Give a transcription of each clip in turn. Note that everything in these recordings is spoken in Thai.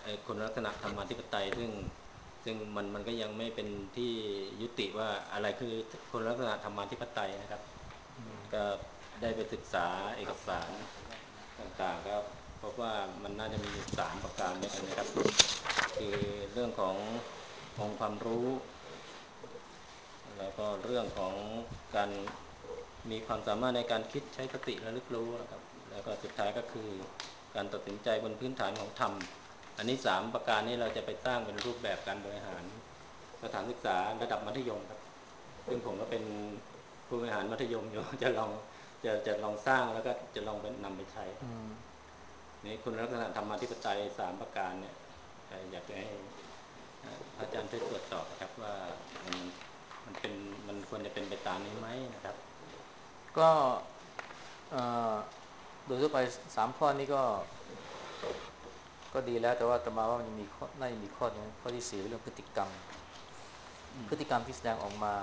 คุณลักษณะธรรมาธิปไตยซึ่งมันก็ยังไม่เป็นที่ยุติว่าอะไรคือคุณลักษณะธรรมาธิปไตยนะครับก็ได้ไปศึกษาเอกสารต่างๆก็พบว่ามันน่าจะมีอยู่3ประการด้วยกันนะครับคือเรื่องขององค์ความรู้แล้วก็เรื่องของการมีความสามารถในการคิดใช้สติระลึกรู้นะครับแล้วก็สุดท้ายก็คือการตัดสินใจบนพื้นฐานของธรรมอันนี้3ประการนี้เราจะไปสร้างเป็นรูปแบบการบริหารสถานศึกษาระดับมัธยมครับซึ่งผมก็เป็นผู้บริหารมัธยมอยู่จะลองสร้างแล้วก็จะลองไปนำไปใช้นี่คุณลักษณะธรรมาธิปไตย3ประการเนี่ยอยากจะให้พระอาจารย์ช่วยตรวจสอบครับว่ามันมันเป็นมันควรจะเป็นไปตามนี้ไหมนะครับก็เอ่อโดยทั่วไป3 ข้อนี้ก็ดีแล้วแต่ว่าอาตมาว่ามันยังมีข้อน่าจะมีข้อนึงข้อที่4เรื่องพฤติกรรมที่แสดงออกมา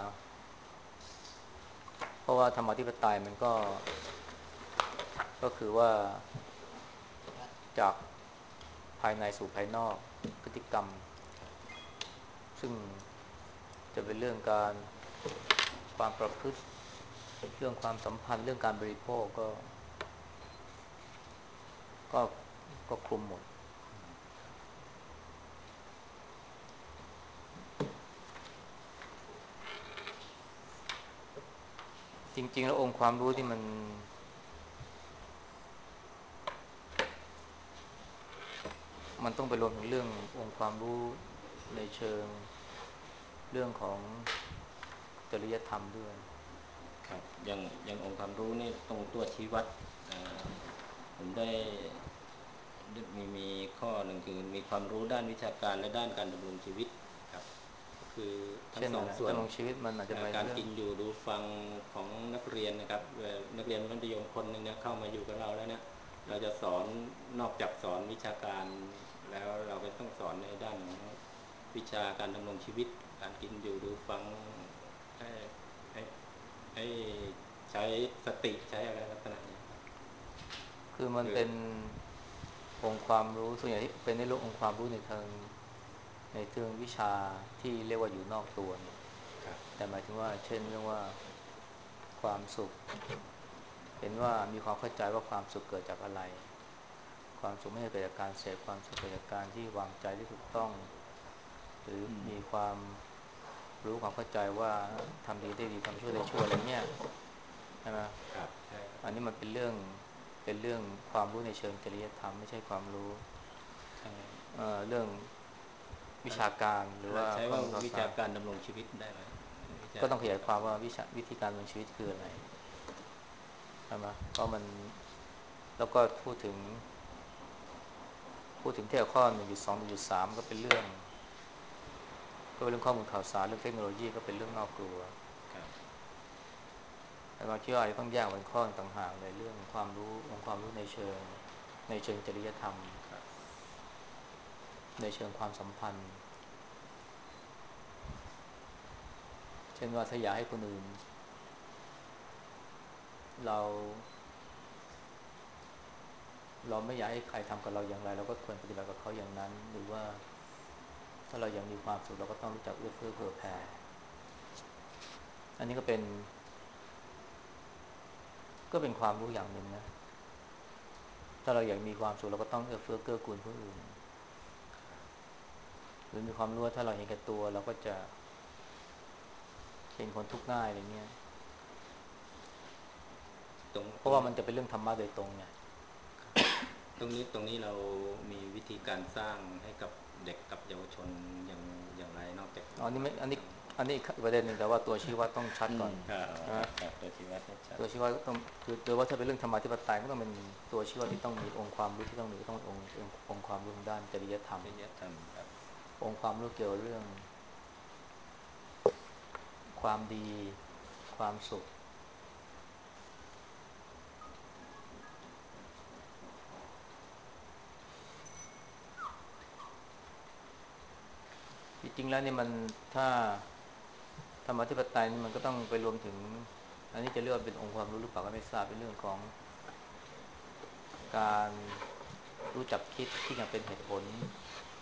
เพราะว่าธรรมาธิปไตยมันก็คือว่าจากภายในสู่ภายนอกพฤติกรรมซึ่งจะเป็นเรื่องการความประพฤติเรื่องความสัมพันธ์เรื่องการบริโภคก็ก็คลุมหมดจริงๆแล้วองค์ความรู้ที่มันต้องไปรวมถึงเรื่ององค์ความรู้ในเชิงเรื่องของจริยธรรมด้วยครับอย่างองค์ความรู้นี่ตรงตัวชี้วัดผมได้มีข้อหนึ่งคือมีความรู้ด้านวิชาการและด้านการดำรงชีวิตครับก็คือทั้งเช่นอะไรสองส่วนดำรงชีวิตมันอาจจะหมายถึการงเรื่องกินอยู่ดูฟังของนักเรียนนะครับนักเรียนมัธยมคนหนึ่งเนี่ยเข้ามาอยู่กับเราแล้วเนี่ยเราจะสอนนอกจากสอนวิชาการแล้วเราก็ต้องสอนในด้านของวิชาการดำรงชีวิตการกินอยู่ดูฟังให้ให้ให้ใช้สติใช้อะไรลักษณะนี้ครับคือมันคือเป็นองค์ความรู้ส่วนใหญ่ที่เป็นในเรื่ององค์ความรู้ในเชิงวิชาที่เรียกว่าอยู่นอกตัวเนี่ยครับแต่หมายถึงว่าเช่นเรื่องว่าความสุขเห็นว่ามีความเข้าใจว่าความสุขเกิดจากอะไรความสุขไม่ใช่เกิดจากการเสพความสุขเกิดจากการที่วางใจที่ถูกต้องหรือมีความรู้ความเข้าใจว่าทำดีได้ดีทำชั่วได้ชั่วอะไรเงี้ยใช่ไหมครับใช่ครับอันนี้มันเป็นเรื่องความรู้ในเชิงจริยธรรมไม่ใช่ความรู้ใช่เรื่องวิชาการหรือว่าใช้ว่าข้อมูลข่าววิสารชาการดำรงชีวิตได้ไหมวิชาก็ต้องขยายความว่าวิธีการดำเนินชีวิตคืออะไรใช่ไหมเพราะมันแล้วก็พูดถึงเที่ยวข้อ1.2 1.3ก็เป็นเรื่องข้อมูลข่าวสารเรื่องเทคโนโลยีก็เป็นเรื่องนอกตัวครับแต่มาคิดว่าจะต้องแยกเป็นข้อต่างหากเลยเรื่องความรู้องค์ความรู้ในเชิงจริยธรรมครับในเชิงความสัมพันธ์เช่นว่าถ้าอยากให้คนอื่นเราเราไม่อยากให้ใครทำกับเราอย่างไรเราก็ควรปฏิบัติกับเขาอย่างนั้นหรือว่าถ้าเราอยากมีความสุขเราก็ต้องรู้จักเอื้อเฟื้อเผื่อแผ่อันนี้ก็เป็นความรู้อย่างหนึ่งนะถ้าเราอยากมีความสุขเราก็ต้องเอื้อเฟื้อเกื้อกูลผู้อื่นหรือมีความรู้ว่าถ้าเราเห็นแก่ตัวเราก็จะเป็นคนทุกข์ง่ายอะไรเงี้ยตรงเพตรงนี้ราะว่ามันจะเป็นเรื่องธรรมะโดยตรงไงตรงนี้เรามีวิธีการสร้างให้กับเด็กกับเยาวชนอย่างไรนอกจากอันนี้ไม่อันนี้ต้องอันนี้อีกประเด็นหนึ่งแต่ว่าตัวชี้วัดต้องชัดก่อนครับใช่ไหมครับตัวชี้วัดให้ชัดตัวชี้วัดต้องคือโดยว่าถ้าเป็นเรื่องธรรมาธิปไตยก็ต้องเป็นตัวชี้วัดที่ต้องมีองค์ความรู้ที่ต้องมีต้องเป็นองค์ความรู้ทางด้านจริยธรรมจริยธรรมครับองค์ความรู้เกี่ยวกับเรื่องความดีความสุขจริงๆแล้วนี่มันถ้าธรรมาธิปไตยนี่มันก็ต้องไปรวมถึงอันนี้จะเรียกว่าเป็นองค์ความรู้หรือเปล่าก็ไม่ทราบเป็นเรื่องของการรู้จักคิดอย่างเป็นเหตุผล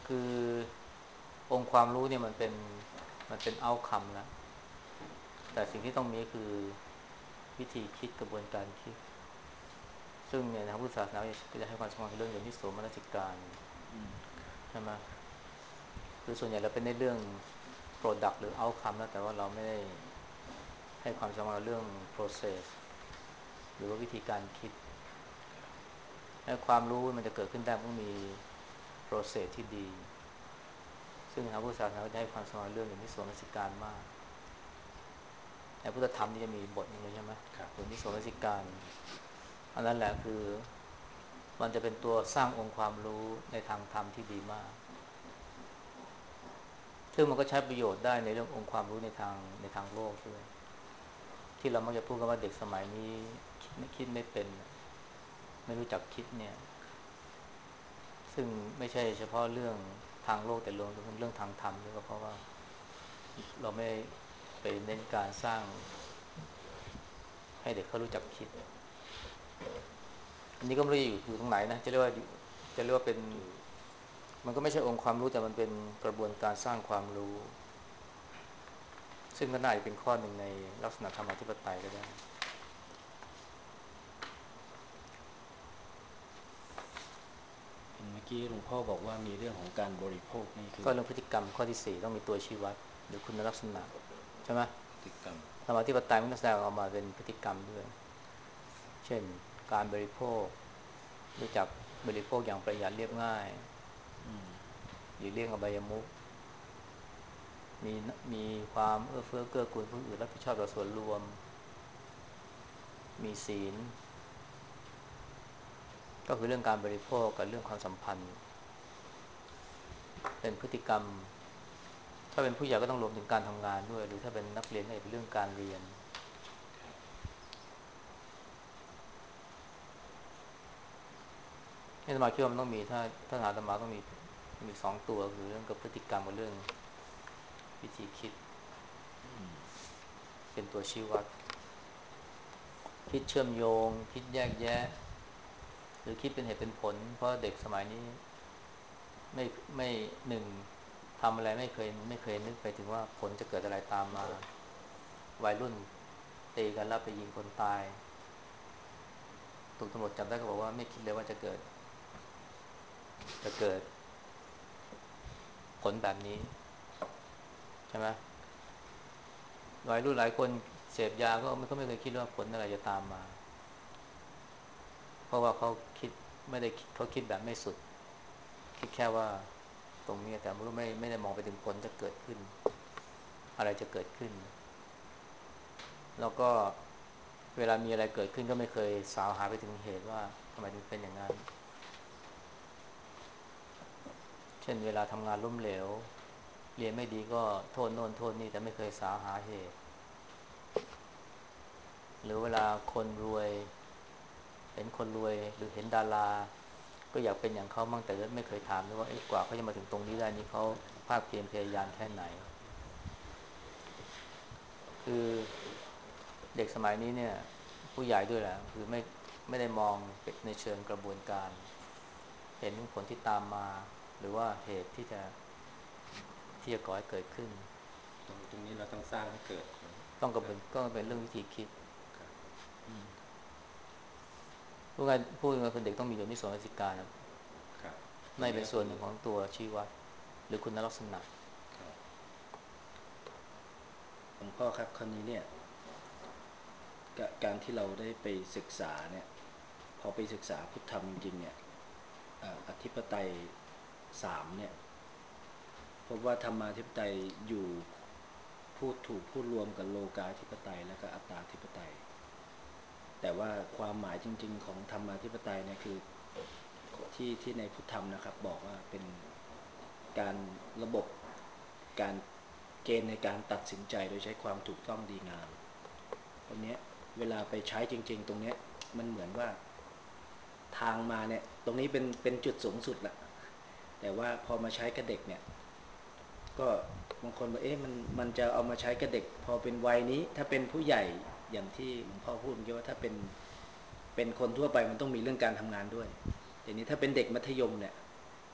คือองค์ความรู้เนี่ยมันเป็นoutcome แล้วแต่สิ่งที่ต้องมีคือวิธีคิดกระบวนการคิดซึ่งเนี่ยทางพุทธศาสนาก็จะให้ความสำคัญกับเรื่องโยนิโสมนสิการใช่ไหมคือส่วนใหญ่เราเป็นในเรื่อง product หรือ outcome แล้วแต่ว่าเราไม่ได้ให้ความสำคัญกับเรื่อง process หรือว่าวิธีการคิดและความรู้มันจะเกิดขึ้นได้ต้องมี process ที่ดีซึ่งทางพุทธศาสนาก็จะให้ความสำคัญเรื่องโยนิโสมนสิการมากในพุทธธรรมนี่จะมีบทหนึ่งเลยใช่ไหมโยนิโสมนสิการอันนั้นแหละคือมันจะเป็นตัวสร้างองค์ความรู้ในทางธรรมที่ดีมากซึ่งมันก็ใช้ประโยชน์ได้ในเรื่ององค์ความรู้ในทางโลกด้วยที่เรามักจะพูดกันว่าเด็กสมัยนี้คิดไม่เป็นไม่รู้จักคิดเนี่ยซึ่งไม่ใช่เฉพาะเรื่องทางโลกแต่รวมถึงเรื่องทางธรรมด้วยก็เพราะว่าเราไม่ไปเน้นการสร้างให้เด็กเขารู้จักคิดอันนี้ก็ไม่รู้อยู่ตรงไหนนะจะเรียกว่าเป็นมันก็ไม่ใช่องค์ความรู้แต่มันเป็นกระบวนการสร้างความรู้ซึ่งก็น่าจะเป็นข้อหนึ่งในลักษณะธรรมาธิปไตยก็ได้เมื่อกี้หลวงพ่อบอกว่ามีเรื่องของการบริโภคนี่คือก็เรื่องพฤติกรรมข้อที่สี่ต้องมีตัวชี้วัดหรือคุณลักษณะใช่ไหมพฤติกรรมธรรมาธิปไตยมันต้องแสดงออกมาเป็นพฤติกรรมด้วยเช่นการบริโภครู้จักบริโภคอย่างประหยัดเรียบง่ายหลีกเลี่ยงอบายมุขมีมีความเอื้อเฟื้อเกื้อกูลผู้อื่นรับผิดชอบต่อส่วนรวมมีศีลก็คือเรื่องการบริโภคกับเรื่องความสัมพันธ์เป็นพฤติกรรมถ้าเป็นผู้ใหญ่ก็ต้องรวมถึงการทำงานด้วยหรือถ้าเป็นนักเรียนก็เป็นเรื่องการเรียนนี่อาตมาคิดว่ามันต้องมีถ้าอาตมาต้องมีสองตัวคือเรื่องกับพฤติกรรมกับเรื่องวิธีคิดเป็นตัวชี้วัดคิดเชื่อมโยงคิดแยกแยะหรือคิดเป็นเหตุเป็นผลเพราะเด็กสมัยนี้ไม่หนึ่งทำอะไรไม่เคยนึกไปถึงว่าผลจะเกิดอะไรตามมาวัยรุ่นตีกันแล้วไปยิงคนตายถูกตำรวจจับได้ก็บอกว่าไม่คิดเลยว่าจะเกิดผลแบบนี้ใช่ไหมวัยรุ่นหลายคนเสพยาก็ไม่เคยคิดว่าผลอะไรจะตามมาเพราะว่าเขาคิดไม่ได้เขาคิดแบบไม่สุดคิดแค่ว่าตรงนี้แต่ไม่ได้มองไปถึงผลจะเกิดขึ้นอะไรจะเกิดขึ้นแล้วก็เวลามีอะไรเกิดขึ้นก็ไม่เคยสาวหาไปถึงเหตุว่าทำไมถึงเป็นอย่างนั้นเช่นเวลาทำงานล้มเหลวเรียนไม่ดีก็โทษโน่นโทษนี่แต่ไม่เคยสาวหาเหตุหรือเวลาคนรวยเห็นคนรวยหรือเห็นดาราก็อยากเป็นอย่างเขาบ้างแต่ไม่เคยถามด้วยว่ากว่าเขาจะมาถึงตรงนี้ได้นี่เขาภาคเพียรพยายามแค่ไหนคือเด็กสมัยนี้เนี่ยผู้ใหญ่ด้วยแหละคือไม่ได้มองในเชิงกระบวนการเห็นผลที่ตามมาหรือว่าเหตุที่จะก่อให้เกิดขึ้นตรงนี้เราต้องสร้างให้เกิดครับก็เป็นเรื่องวิธีคิดครับพูดง่ายคนเด็กต้องมีโยนิโสมนสิการครับตรในเป็นส่วนงนี้ก็คือหนึ่งของตัวชี้วัดหรือคุณลักษณะครับหลวงพ่อครับคราวนี้เนี่ยการที่เราได้ไปศึกษาเนี่ยพอไปศึกษาพุทธธรรมจริงๆเนี่ยอธิปไตยสามเนี่ยพบว่าธรรมาธิปไตยอยู่พูดถูกพูดรวมกับโลกาธิปไตยและก็อัตตาธิปไตยแต่ว่าความหมายจริงๆของธรรมาธิปไตยเนี่ยคือที่ในพุทธธรรมนะครับบอกว่าเป็นการระบบการเกณฑ์ในการตัดสินใจโดยใช้ความถูกต้องดีงามตรงนี้เวลาไปใช้จริงๆตรงนี้มันเหมือนว่าทางมาเนี่ยตรงนี้เป็นจุดสูงสุดแหละแต่ว่าพอมาใช้กับเด็กเนี่ยก็บางคนบอกมันจะเอามาใช้กับเด็กพอเป็นวัยนี้ถ้าเป็นผู้ใหญ่อย่างที่หลวงพ่อพูดเมื่อกี้ว่าถ้าเป็นคนทั่วไปมันต้องมีเรื่องการทำงานด้วยแต่นี้ถ้าเป็นเด็กมัธยมเนี่ย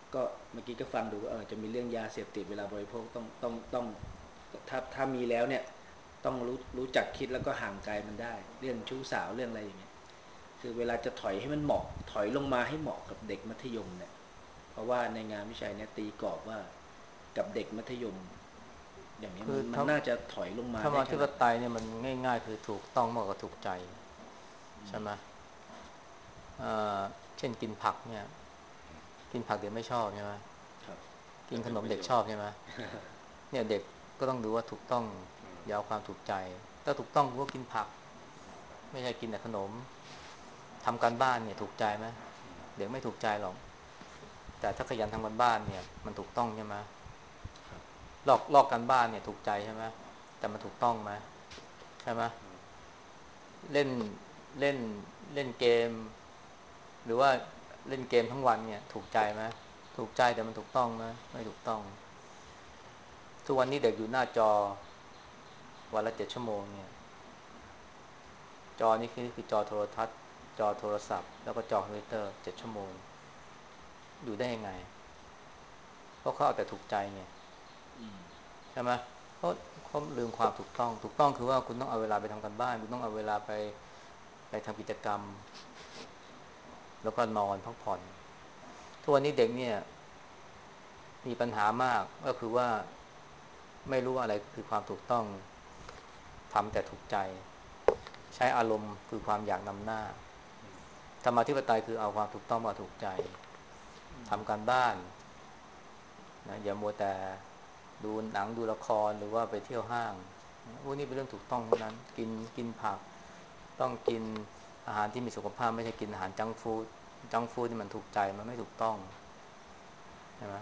ก็เมื่อกี้ก็ฟังดูก็จะมีเรื่องยาเสพติดเวลาบริโภคต้องถ้ามีแล้วเนี่ยต้องรู้จักคิดแล้วก็ห่างไกลมันได้เรื่องชู้สาวเรื่องอะไรอย่างเงี้ยคือเวลาจะถอยให้มันเหมาะถอยลงมาให้เหมาะกับเด็กมัธยมเนี่ยเพราะว่าในงานวิจัยเนี่ยตีกรอบว่ากับเด็กมัธยมอย่างนี้คือมันน่าจะถอยลงมาธรรได้มาธิปไตขนาดไหนยเนี่ยมันง่ายๆคือถูกต้องมากกว่าถูกใจใช่ไหมเอ่อเช่นกินผักเนี่ยกินผักเด็กไม่ชอบใช่ไหมครับกินขแต่เป็นประโยชน์นมเด็กชอบใช่ไหมเนี่ยเด็กก็ต้องดูว่าถูกต้องอยาวความถูกใจถ้าถูกต้องก็กินผักไม่ใช่กินแต่ขนมทำการบ้านเนี่ยถูกใจไหมเด็กไม่ถูกใจหรอกแต่ถ้าขยันทำการบ้านเนี่ยมันถูกต้องใช่ไหมลอกการบ้านเนี่ยถูกใจใช่ไหมแต่มันถูกต้องไหมใช่ไหมเล่นเล่นเล่นเกมหรือว่าเล่นเกมทั้งวันเนี่ยถูกใจไหมถูกใจแต่มันถูกต้องไหมไม่ถูกต้องทุกวันนี้เด็กอยู่หน้าจอวันละ7 ชั่วโมงเนี่ยจอนี่คือจอโทรทัศน์จอโทรศัพท์แล้วก็จอคอมพิวเตอร์7 ชั่วโมงอยู่ได้ยังไงเพราะเขาเอาแต่ถูกใจไงใช่ไหมเขาลืมความถูกต้องถูกต้องคือว่าคุณต้องเอาเวลาไปทำการบ้านคุณต้องเอาเวลาไปทำกิจกรรมแล้วก็นอนพักผ่อนทุกวันนี้เด็กเนี่ยมีปัญหามากก็คือว่าไม่รู้ว่าอะไรคือความถูกต้องทำแต่ถูกใจใช้อารมณ์คือความอยากนำหน้าธรรมาธิปไตยคือเอาความถูกต้องมาถูกใจทำการบ้านนะอย่ามัวแต่ดูหนังดูละครหรือว่าไปเที่ยวห้างพวกนี้เป็นเรื่องถูกต้องทั้งนั้นกินผักต้องกินอาหารที่มีสุขภาพไม่ใช่กินอาหารจังก์ฟู้ดที่มันถูกใจมันไม่ถูกต้องใช่ไหม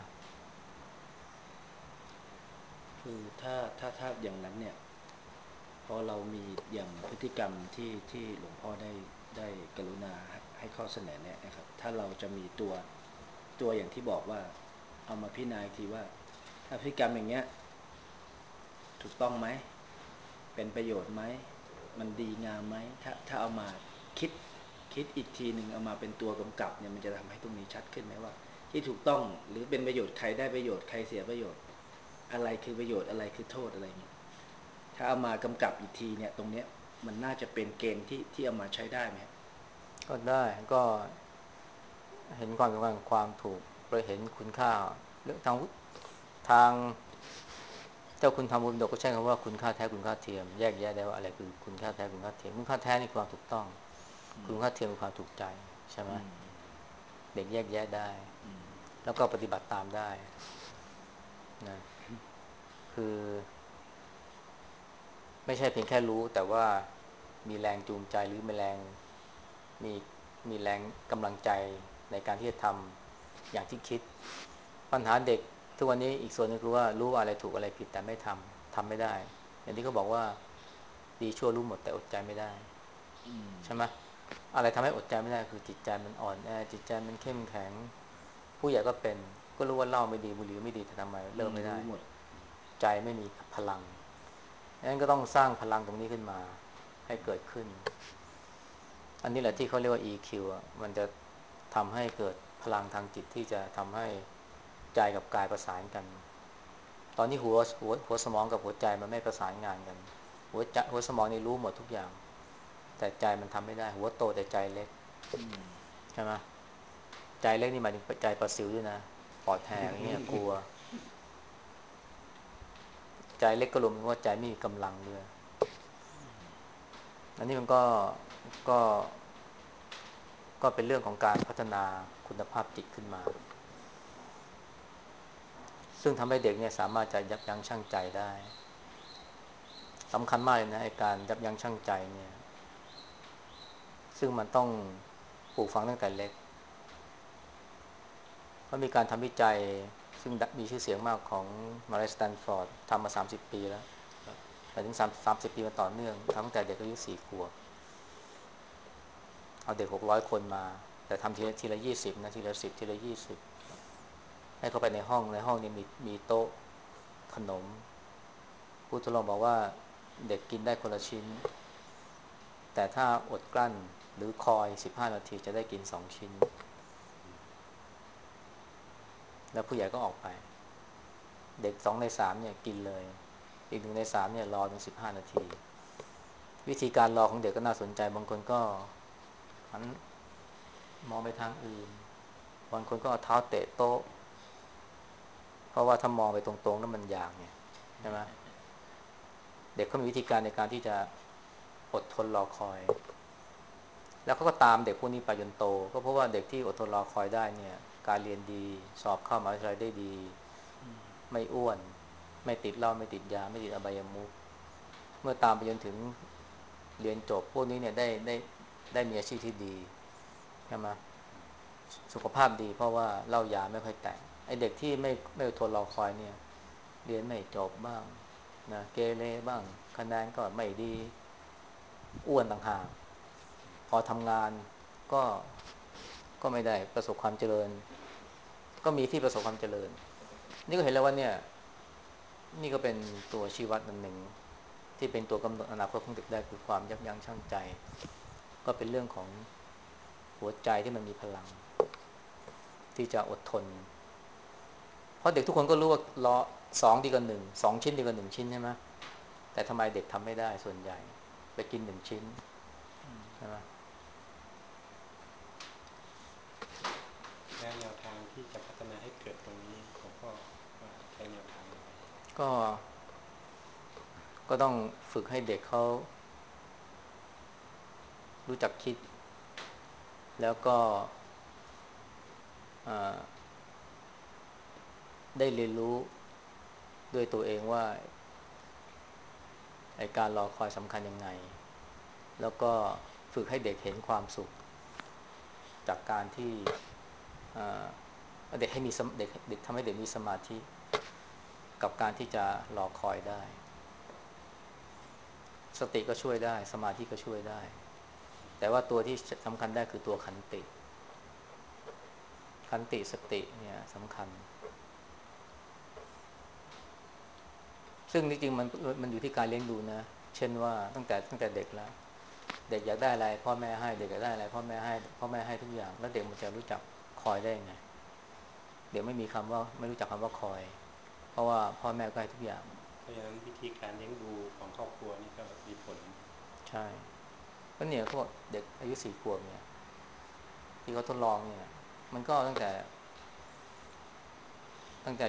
คือถ้าอย่างนั้นเนี่ยพอเรามีอย่างพฤติกรรมที่หลวงพ่อได้กรุณาให้ข้อเสนอเนี่ยนะครับถ้าเราจะมีตัวอย่างที่บอกว่าเอามาพิจารณาอีกทีว่าถ้าพฤติกรรมอย่างเงี้ยถูกต้องไหมเป็นประโยชน์ไหมมันดีงามไหมถ้าเอามาคิดคิดอีกทีหนึ่งเอามาเป็นตัวกำกับเนี่ยมันจะทำให้ตรงนี้ชัดขึ้นไหมว่าที่ถูกต้องหรือเป็นประโยชน์ใครได้ประโยชน์ใครเสียประโยชน์อะไรคือประโยชน์อะไรคือโทษอะไรอย่างเงี้ย ถ้าเอามากำกับอีกทีเนี่ยตรงเนี้ยมันน่าจะเป็นเกณฑ์ที่เอามาใช้ได้ไหมครับก็ได้ก็เห็นความสำคัญของความถูกเห็นคุณค่าเรื่องทางเจ้าคุณทำบุญดกก็ใช้คำว่าคุณค่าแท้คุณค่าเทียมแยกแยะได้ว่าอะไรคือคุณค่าแท้คุณค่าเทียมคุณค่าแท้นี่คือความถูกต้องคุณค่าเทียมคือความถูกใจใช่ไหมเด็กแยกแยะได้แล้วก็ปฏิบัติตามได้นะคือไม่ใช่เพียงแค่รู้แต่ว่ามีแรงจูงใจหรือมีมีมีแรงกำลังใจในการที่จะทำอย่างที่คิดปัญหาเด็กทุกวันนี้อีกส่วนนึงคือว่ารู้ว่าอะไรถูกอะไรผิดแต่ไม่ทำไม่ได้อย่างที่เขาบอกว่าดีชั่วรู้หมดแต่อดใจไม่ได้ใช่ไหมอะไรทำให้อดใจไม่ได้คือจิตใจมันอ่อนแอจิตใจมันเข้มแข็งผู้ใหญ่ก็เป็นก็รู้ว่าเหล้าไม่ดีบุหรี่ไม่ดีแต่ทำไมเลิกไม่ได้รู้หมดใจไม่มีพลังดังนั้นก็ต้องสร้างพลังตรงนี้ขึ้นมาให้เกิดขึ้นอันนี้แหละที่เขาเรียกว่า EQ อ่ะมันจะทำให้เกิดพลังทางจิตที่จะทำให้ใจกับกายประสานกันตอนนี้หัวสมองกับหัวใจมันไม่ประสานงานกันหัวสมองนี่รู้หมดทุกอย่างแต่ใจมันทำไม่ได้หัวโตแต่ใจเล็กใช่ไหมใจเล็กนี่หมายถึงใจปลาซิวด้วยนะปอดแหกอย่างเงี้ยกลัวใจเล็กก็รวมถึงว่าใจไม่มีกำลังด้วยอันนี้มันก็ก็เป็นเรื่องของการพัฒนาคุณภาพจิตขึ้นมาซึ่งทำให้เด็กเนี่ยสามารถจะยับยั้งชั่งใจได้สำคัญมากเลยนะไอ้การยับยั้งชั่งใจเนี่ยซึ่งมันต้องปลูกฝังตั้งแต่เล็กเพราะมีการทำวิจัยซึ่งมีชื่อเสียงมากของมาริสตันฟอร์ดทำมา30 ปีแล้วไปถึง30 ปีมาต่อเนื่องทำตั้งแต่เด็กอายุ4 ขวบเอาเด็ก600 คนมาแต่ทำทีละ20นะทีละ10ทีละ20ให้เข้าไปในห้องนี้มีโต๊ะขนมผู้ทดลองบอกว่าเด็กกินได้คนละชิ้นแต่ถ้าอดกลั้นหรือคอย15 นาทีจะได้กิน2 ชิ้นแล้วผู้ใหญ่ก็ออกไปเด็ก2 ใน 3เนี่ยกินเลยอีก1 ใน 3เนี่ยรอถึง15 นาทีวิธีการรอของเด็กก็น่าสนใจบางคนก็หันมองไปทางอื่นบางคนก็เอาเท้าเตะโต๊ะเพราะว่าถ้ามองไปตรงๆแล้วมันยากไงใช่ไหมเด็กเขามีวิธีการในการที่จะอดทนรอคอยแล้วเขาก็ตามเด็กพวกนี้ไปจนโตก็เพราะว่าเด็กที่อดทนรอคอยได้เนี่ยการเรียนดีสอบเข้ามหาวิทยาลัยได้ดีไม่อ้วนไม่ติดเหล้าไม่ติดยาไม่ติดอบายมุขเมื่อตามไปจนถึงเรียนจบพวกนี้เนี่ยได้มีอาชีพที่ดีใช่ไหมสุขภาพดีเพราะว่าเหล้ายาไม่ค่อยแตะไอเด็กที่ไม่อดทนรอคอยเนี่ยเรียนไม่จบบ้างนะเกเรบ้างคะแนนก็ไม่ดีอ้วนต่างหากพอทำงานก็ก็ไม่ได้ประสบความเจริญก็มีที่ประสบความเจริญนี่ก็เห็นแล้วว่าเนี่ยนี่ก็เป็นตัวชี้วัดอันหนึ่งที่เป็นตัวกำหนดอนาคตของเด็กได้คือความยับยั้งชั่งใจก็เป็นเรื่องของหัวใจที่มันมีพลังที่จะอดทนเพราะเด็กทุกคนก็รู้ว่ารอ2 ดีกว่า 12 ชิ้นดีกว่า1 ชิ้นใช่ไหมแต่ทำไมเด็กทำไม่ได้ส่วนใหญ่ไปกิน1 ชิ้นใช่ไหมและแนวทางที่จะพัฒนาให้เกิดตรงนี้ผมก็ใช้แนวทางยังไงก็ก็ต้องฝึกให้เด็กเขารู้จักคิดแล้วก็ได้เรียนรู้ด้วยตัวเองว่าไอ้การรอคอยสำคัญยังไงแล้วก็ฝึกให้เด็กเห็นความสุขจากการที่เด็กให้มีเด็กทำให้เด็กมีสมาธิกับการที่จะรอคอยได้สติก็ช่วยได้สมาธิก็ช่วยได้แต่ว่าตัวที่สำคัญได้คือตัวขันติสติเนี่ยสำคัญซึ่งจริงๆมันอยู่ที่การเลี้ยงดูนะเช่นว่าตั้งแต่เด็กแล้วเด็กอยากได้อะไรพ่อแม่ให้เด็กอยากได้อะไรพ่อแม่ให้ทุกอย่างแล้วเด็กมันจะรู้จักคอยได้ไงเด็กไม่รู้จักคำว่าคอยเพราะว่าพ่อแม่ก็ให้ทุกอย่างเพราะฉะนั้นวิธีการเลี้ยงดูของครอบครัวนี่ก็มีผลใช่ก็เนี่ยพวกเด็กอายุ4 ขวบเนี่ยที่เขาทดลองเนี่ยมันก็ตั้งแต่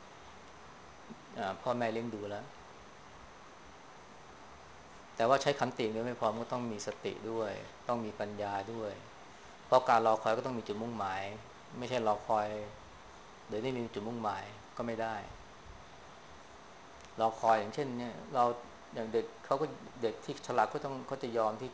พ่อแม่เลี้ยงดูแล้วแต่ว่าใช้ขันติเนี่ยไม่พอมันก็ต้องมีสติด้วยต้องมีปัญญาด้วยเพราะการรอคอยก็ต้องมีจุดมุ่งหมายไม่ใช่รอคอยโดยไม่มีจุดมุ่งหมายก็ไม่ได้รอคอยอย่างเช่นเนี่ยเราอย่างเด็กเขาก็เด็กที่ฉลาดก็ต้องเขาจะ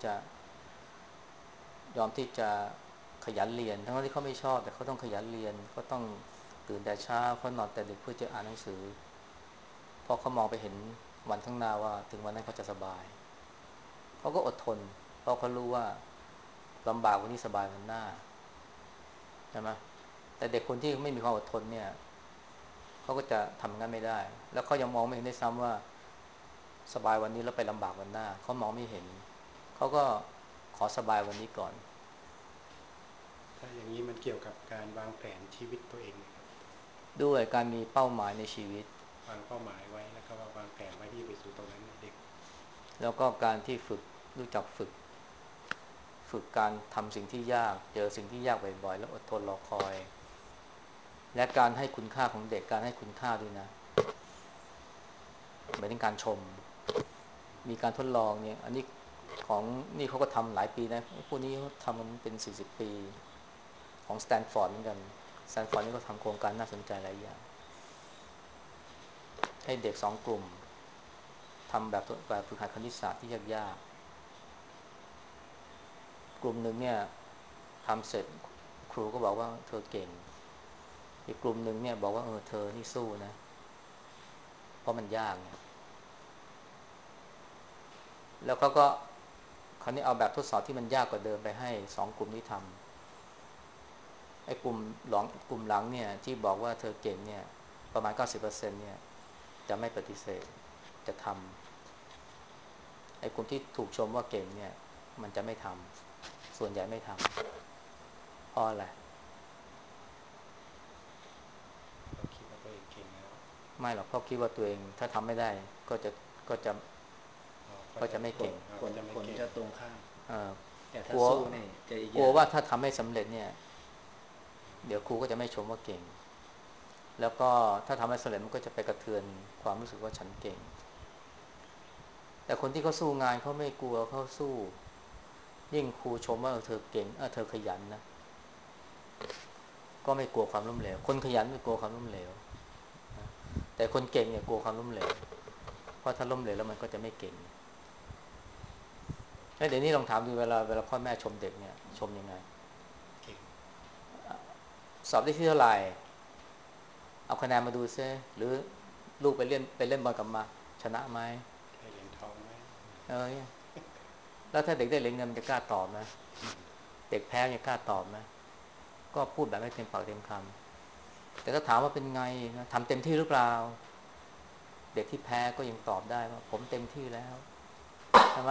ยอมที่จะขยันเรียนทั้งที่เขาไม่ชอบแต่เขาต้องขยันเรียนเขาต้องตื่นแต่เช้าเขานอนแต่ดึกเพื่อจะอ่านหนังสือเพราะเขามองไปเห็นวันข้างหน้าว่าถึงวันนั้นเขาจะสบายเขาก็อดทนเพราะเขารู้ว่าลำบากวันนี้สบายวันหน้าใช่ไหมแต่เด็กคนที่ไม่มีความอดทนเนี่ยเขาก็จะทำงั้นไม่ได้แล้วเขายังมองไม่เห็นได้ซ้ำว่าสบายวันนี้แล้วไปลำบากวันหน้าเขามองไม่เห็นเขาก็ขอสบายวันนี้ก่อนถ้าอย่างนี้มันเกี่ยวกับการวางแผนชีวิตตัวเองนะครับด้วยการมีเป้าหมายในชีวิตวางเป้าหมายไว้แล้วก็วางแผนไว้ที่จะไปสู่ตรงนั้นในเด็กแล้วก็การที่รู้จักฝึกการทำสิ่งที่ยากเจอสิ่งที่ยากบ่อยๆแล้วอดทนรอคอยและการให้คุณค่าของเด็กการให้คุณค่าด้วยนะหมายถึงการชมมีการทดลองเนี่ยอันนี้ของนี่เขาก็ทำหลายปีนะพวกนี้เขาทำมันเป็น40 ปีของสแตนฟอร์ดเหมือนกันสแตนฟอร์ดนี่ก็ทำโครงการน่าสนใจหลายอย่างให้เด็ก2 กลุ่มทำแบบฝึกหัดคณิตศาสตร์ที่ยากๆกลุ่มหนึ่งเนี่ยทำเสร็จครูก็บอกว่าเธอเก่งอีกกลุ่มหนึ่งเนี่ยบอกว่าเธอนี่สู้นะเพราะมันยากเนี่ยแล้วเขาก็คราวนี้เอาแบบทดสอบที่มันยากกว่าเดิมไปให้2 กลุ่มนี้ทำไอ้กลุ่มหลังเนี่ยที่บอกว่าเธอเก่งเนี่ยประมาณ90%เนี่ยจะไม่ปฏิเสธจะทำไอ้กลุ่มที่ถูกชมว่าเก่งเนี่ยมันจะไม่ทำส่วนใหญ่ไม่ทำเพราะอะไรไม่หรอกเขาคิดว่าตัวเองถ้าทำไม่ได้ก็จะก็จะก็จะไม่เก่งผลจะตรงข้ามเออแต่ถ้ากลัวสู้นี่จะอีกอกลัวย่างว่าถ้าทำไม่สำเร็จเนี่ยเดี๋ยวครูก็จะไม่ชมว่าเก่ง แล้วก็ถ้าทำไม่สำเร็จมันก็จะไปกระเทือนความรู้สึกว่าฉันเก่ง แต่คนที่เขาสู้งานเขาไม่กลัวเขาสู้ยิ่งครูชมว่าเธอเก่งเธอขยันนะก็ไม่กลัวความล้มเหลวคนขยันไม่กลัวความล้มเหลวแต่คนเก่งเนี่ยกลัวความล้มเหลวเพราะถ้าล้มเหลวแล้วมันก็จะไม่เก่งเดี๋ยวนี้ลองถามดูเวลาพ่อแม่ชมเด็กเนี่ยชมยังไงสอบได้ที่เท่าไหร่เอาคะแนนมาดูซิหรือลูกไปเล่นบอลกลับมาชนะไหมได้เหรียญทองไหมแล้วถ้าเด็กได้เหรียญเงินมันจะกล้าตอบไหมเด็กแพ้จะกล้าตอบไหมก็พูดแบบไม่เต็มปากเต็มคำแต่ถ้าถามว่าเป็นไงนะทำเต็มที่หรือเปล่าเด็กที่แพ้ก็ยังตอบได้ว่าผมเต็มที่แล้วใช่ไหม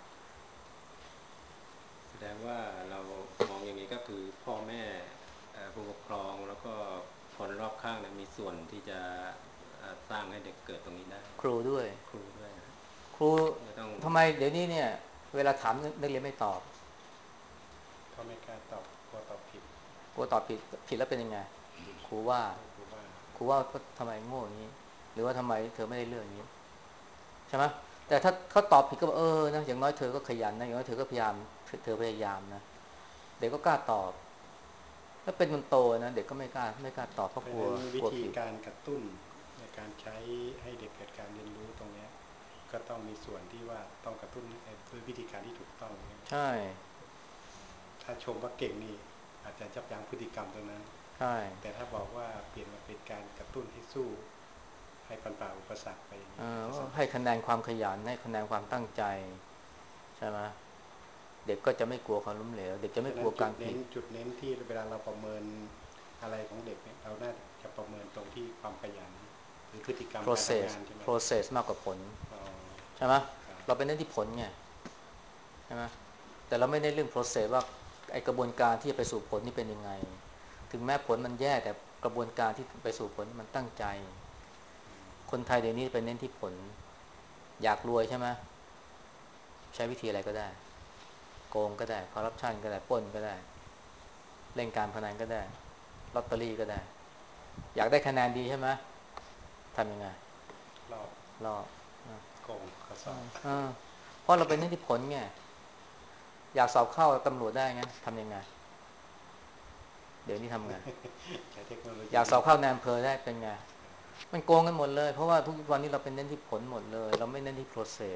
แสดงว่าเรามองอย่างนี้ก็คือพ่อแม่ผู้ปกครองแล้วก็คนรอบข้างมีส่วนที่จะสร้างให้เด็กเกิดตรงนี้ได้ครูด้วยครูด้วยครูทำไมเดี๋ยวนี้เนี่ยเวลาถามนักเรียนไม่ตอบเขาไม่กล้าตอบกลัวตอบผิดกลัวตอบผิดแล้วเป็นยังไงครูว่าทำไมโง่อย่างนี้หรือว่าทำไมเธอไม่ได้เรื่องนี้ใช่ไหมแต่ถ้าเขาตอบผิดก็นะอย่างน้อยเธอก็ขยันนะอย่างน้อยเธอก็พยายามนะเด็กก็กล้าตอบถ้าเป็นคนโตนะเด็กก็ไม่กล้าตอบเพราะกลัววิธีการกระตุ้นในการใช้ให้เด็กเกิดการเรียนรู้ตรงนี้ก็ต้องมีส่วนที่ว่าต้องกระตุ้นด้วยวิธีการที่ถูกต้องใช่ถ้าชมว่าเก่งนี่อาจจะยับยั้งพฤติกรรมตรงนั้นใช่แต่ถ้าบอกว่าเปลี่ยนมาเป็นการกระตุ้นให้สู้ให้ปัญหาอุปสรรคไปอย่างนี้ให้คะแนนความขยันให้คะแนนความตั้งใจใช่ไหมเด็กก็จะไม่กลัวความล้มเหลวเด็กจะไม่กลัวการผิดจุดเน้นที่เวลาเราประเมินอะไรของเด็กเนี่ยเราน่าจะประเมินตรงที่ความขยันหรือพฤติกรรมการทำงานใช่ไหม process มากกว่าผลใช่ไหมเราเป็นเน้นที่ผลไงใช่ไหมแต่เราไม่ได้เรื่อง process ว่าไอกระบวนการที่จะไปสู่ผลนี่เป็นยังไงถึงแม้ผลมันแย่แต่กระบวนการที่ไปสู่ผลมันตั้งใจคนไทยเดี๋ยวนี้เป็นเน้นที่ผลอยากรวยใช่ไหมใช้วิธีอะไรก็ได้โกงก็ได้คอร์รัปชันก็ได้ปล้นก็ได้เล่นการพนันก็ได้ลอตเตอรี่ก็ได้อยากได้คะแนนดีใช่ไหมทำยังไงรอบโกงข้อสอบเพราะเราเป็นเน้นที่ผลไงอยากสอบเข้าตำรวจได้ไงทำยังไงเดี๋ยวนี้ทำไงอยากสอบเข้าแนมเพอได้เป็นไงมันโกงกันหมดเลยเพราะว่าทุกวันนี้เราเป็นเน้นที่ผลหมดเลยเราไม่เน้นที่ process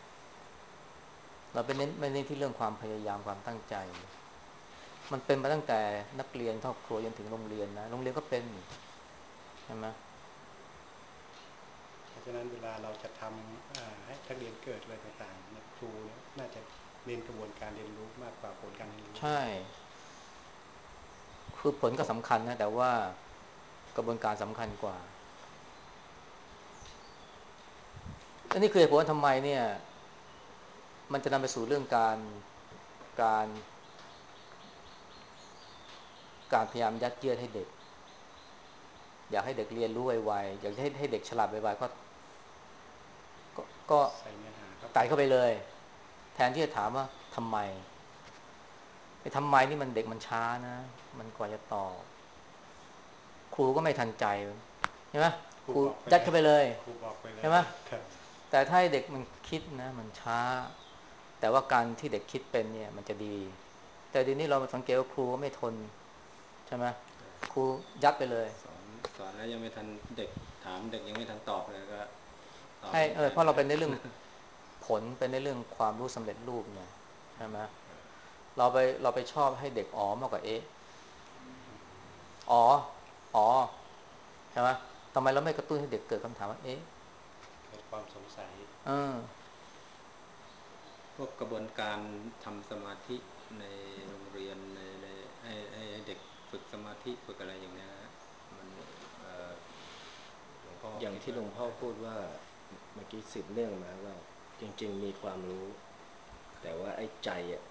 เราเป็นเน้นที่เรื่องความพยายามความตั้งใจมันเป็นมาตั้งแต่นักเรียนครอบครัวจนถึงโรงเรียนนะโรงเรียนก็เป็นใช่ไหมเพราะฉะนั้นเวลาเราจะทำให้นักเรียนเกิดอะไรต่างๆเนี่ยครูเนี่ยน่าจะเน้นกระบวนการเรียนรู้มากกว่าผลการเรียนรู้ใช่คือผลก็สำคัญนะแต่ว่ากระบวนการสำคัญกว่าอันนี้คือเหตุผลว่าทำไมเนี่ยมันจะนำไปสู่เรื่องการการพยายามยัดเยียดให้เด็กอยากให้เด็กเรียนรู้ไวๆอยากให้เด็กฉลาดไวๆก็ใส่เนื้อหาไต่เข้าไปเลยแทนที่จะถามว่าทำไมทำไมนี่มันเด็กมันช้านะมันกว่าจะตอบครูก็ไม่ทันใจใช่ไหมครูยัดเข้าไปเลยใช่ไหมแต่ถ้าเด็กมันคิดนะมันช้าแต่ว่าการที่เด็กคิดเป็นเนี่ยมันจะดีแต่ทีนี้เราสังเกตว่าครูก็ไม่ทนใช่ไหมครูยัดไปเลยสอนแล้วยังไม่ทันเด็กถามเด็กยังไม่ทันตอบเลยก็ให้เพราะเราเป็นในเรื่องผลเป็นในเรื่องความรู้สำเร็จรูปไงใช่ไหมเราไปชอบให้เด็กอ๋อมากกว่าอ๋ออ๋อใช่ไหมทำไมเราไม่กระตุ้นให้เด็กเกิดคำถามว่าเกิดความสงสัยพวกกระบวนการทำสมาธิในโรงเรียนในให้เด็กฝึกสมาธิฝึกอะไรอย่างนี้นะมันหลวงพ่ออย่างที่หลวงพ่อพูดว่าเมื่อกี้สืบเนื่องมาว่าจริงๆมีความรู้แต่ว่าไอ้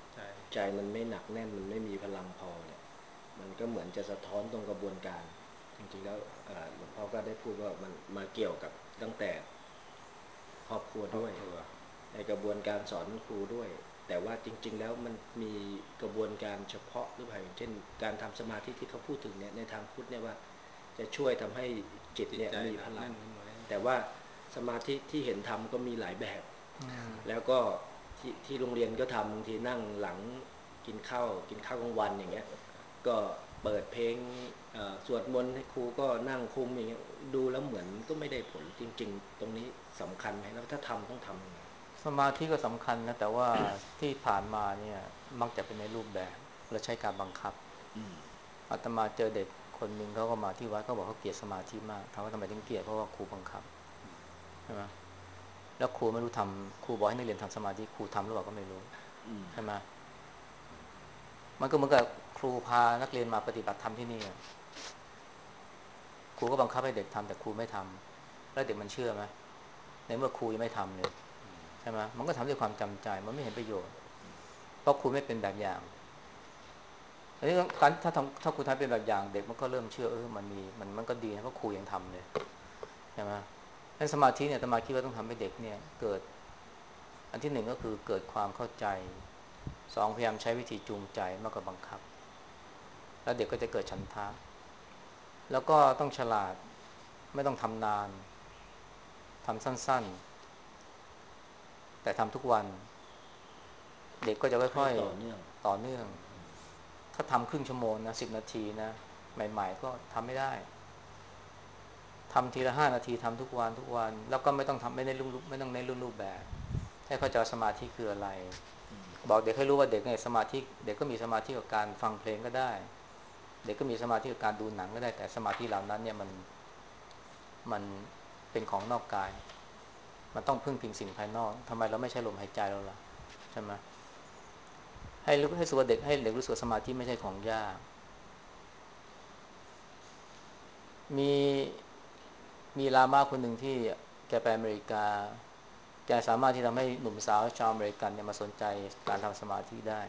ใจมันไม่หนักแน่นมันไม่มีพลังพอเนี่ยมันก็เหมือนจะสะท้อนตรงกระบวนการจริงๆแล้วหลวงพ่อก็ได้พูดว่ามันมาเกี่ยวกับตั้งแต่ครอบครัวด้วยในกระบวนการสอนครูด้วย แต่ว่าจริงๆแล้วมันมีกระบวนการเฉพาะหรือเปล่าอย่างเช่นการทำสมาธิที่เขาพูดถึงเนี่ยในทางพุทธเนี่ยว่าจะช่วยทำให้จิตเนี่ยมีพลังแต่ว่าสมาธิที่เห็นทำก็มีหลายแบบแล้วก็ที่โรงเรียนก็ทำบางทีนั่งหลังกินข้าวกลางวันอย่างเงี้ยก็เปิดเพลงสวดมนต์ให้ครูก็นั่งคุมอย่างเงี้ยดูแล้วเหมือนก็ไม่ได้ผลจริงๆตรงนี้สำคัญไหมแล้วถ้าทำต้องทำยังไงสมาธิก็สำคัญนะแต่ว่าที่ผ่านมาเนี่ยมักจะเป็นในรูปแบบและใช้การบังคับอาตมาเจอเด็กคนหนึ่งเขาก็มาที่วัดเขาบอกเขาเกลียดสมาธิมากถามว่าทำไมถึงเกลียดเพราะว่าครูบังคับใช่ไหมแล้วครูไม่รู้ทำครูบอกให้นักเรียนทำสมาธิครูทำหรือเปล่าก็ไม่รู้ใช่ไหมมันก็เหมือนกับครูพานักเรียนมาปฏิบัติธรรมที่นี่ครูก็บังคับให้เด็กทำแต่ครูไม่ทำแล้วเด็กมันเชื่อไหมในเมื่อครูยังไม่ทำเลยใช่ไหมมันก็ทำด้วยความจำใจมันไม่เห็นประโยชน์เพราะครูไม่เป็นแบบอย่างอันนี้การถ้าครูทำเป็นแบบอย่างเด็กมันก็เริ่มเชื่อมันก็ดีนะเพราะครูยังทำเลยใช่ไหมงั้นสมาธิเนี่ยอาตมาคิดว่าต้องทำให้เด็กเนี่ยเกิดอันที่หนึ่งก็คือเกิดความเข้าใจสองพยายามใช้วิธีจูงใจมากกว่าบังคับแล้วเด็กก็จะเกิดฉันทะแล้วก็ต้องฉลาดไม่ต้องทำนานทำสั้นๆแต่ทำทุกวันเด็กก็จะค่อยต่อเนื่องๆต่อเนื่องถ้าทำครึ่งชั่วโมงนะ10 นาทีนะใหม่ๆก็ทำไม่ได้ทำทีละ5 นาทีทำทุกวันแล้วก็ไม่ต้องทำไม่ได้ไม่ต้องเน้นรูปแบบให้เข้าใจสมาธิคืออะไรบอกเด็กให้รู้ว่าเด็กเนี่ยสมาธิเด็กก็มีสมาธิกับการฟังเพลงก็ได้เด็กก็มีสมาธิกับการดูหนังก็ได้แต่สมาธิเหล่านั้นเนี่ยมันเป็นของนอกกายมันต้องพึ่งพิงสิ่งภายนอกทำไมเราไม่ใช้ลมหายใจเราล่ะใช่ไหมให้รู้ว่าเด็กให้เด็กรู้สึกสมาธิไม่ใช่ของยากมีมีลามาคนหนึ่งที่แกไปอเมริกาแกสามารถที่ทำให้หนุ่มสาวชาวอเมริกันเนี่ยมาสนใจการทำสมาธิได้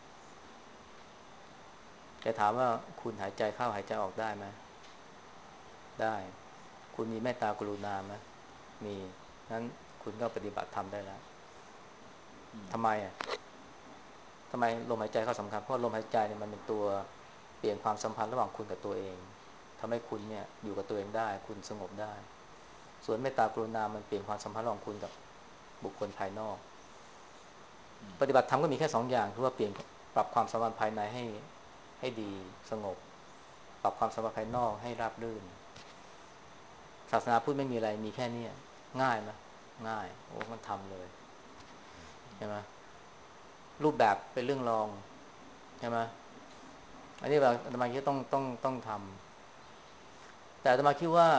แกถามว่าคุณหายใจเข้าหายใจออกได้ไหมได้คุณมีเมตตากรุณาไหมมีงั้นคุณก็ปฏิบัติธรรมได้แล้วทำไมทำไมลมหายใจเขาสำคัญเพราะลมหายใจเนี่ยมันเป็นตัวเปลี่ยนความสัมพันธ์ระหว่างคุณกับตัวเองทำให้คุณเนี่ยอยู่กับตัวเองได้คุณสงบได้ส่วนเมตตากรุณามันเปลี่ยนความสัมพันธ์ระหว่างคุณกับบุคคลภายนอกปฏิบัติธรรมก็มีแค่2 อย่างคือว่าปรับความสัมพันธ์ภายในให้ดีสงบปรับความสัมพันธ์ภายนอกให้ราบรื่นศาสนาพุทธไม่มีอะไรมีแค่นี้ง่ายไหมง่ายโอ้มันทำเลยใช่ไหมรูปแบบเป็นเรื่องรองใช่ไหมอันนี้เราอาตมาคิดต้องทำแต่อาตมาคิดว่า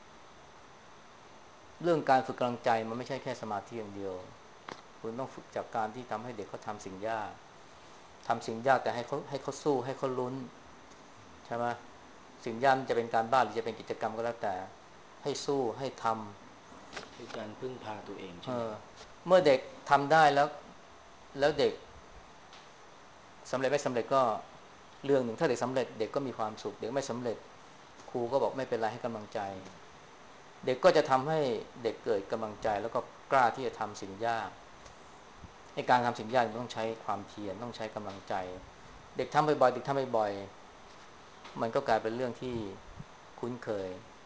เรื่องการฝึกกำลังใจมันไม่ใช่แค่สมาธิอย่างเดียวคุณต้องฝึกจากการที่ทำให้เด็กเขาทำสิ่งยากแต่ให้เขาสู้ให้เขาลุ้นใช่ไหมสิ่งยากจะเป็นการบ้านหรือจะเป็นกิจกรรมก็แล้วแต่ให้สู้ให้ทำคือการพึ่งพาตัวเองใช่ไหมเมื่อเด็กทำได้แล้วเด็กสำเร็จไม่สำเร็จก็เรื่องหนึ่งถ้าเด็กสำเร็จเด็กก็มีความสุขเด็กไม่สำเร็จครูก็บอกไม่เป็นไรให้กำลังใจเด็กก็จะทำให้เด็กเกิดกำลังใจแล้วก็กล้าที่จะทำสิ่งยากในการทำสิ่งยากมันต้องใช้ความเพียรต้องใช้กำลังใจเด็กทำบ่อยๆเด็กทำบ่อยๆมันก็กลายเป็นเรื่องที่คุ้นเคย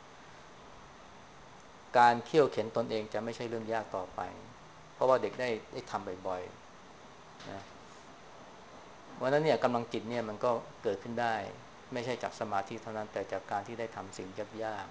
การเขี่ยวเข็นตนเองจะไม่ใช่เรื่องยากต่อไปเพราะว่าเด็กได้ทำบ่อยๆนะวันนั้นเนี่ยกำลังจิตเนี่ยมันก็เกิดขึ้นได้ไม่ใช่จากสมาธิเท่านั้นแต่จากการที่ได้ทำสิ่งยาก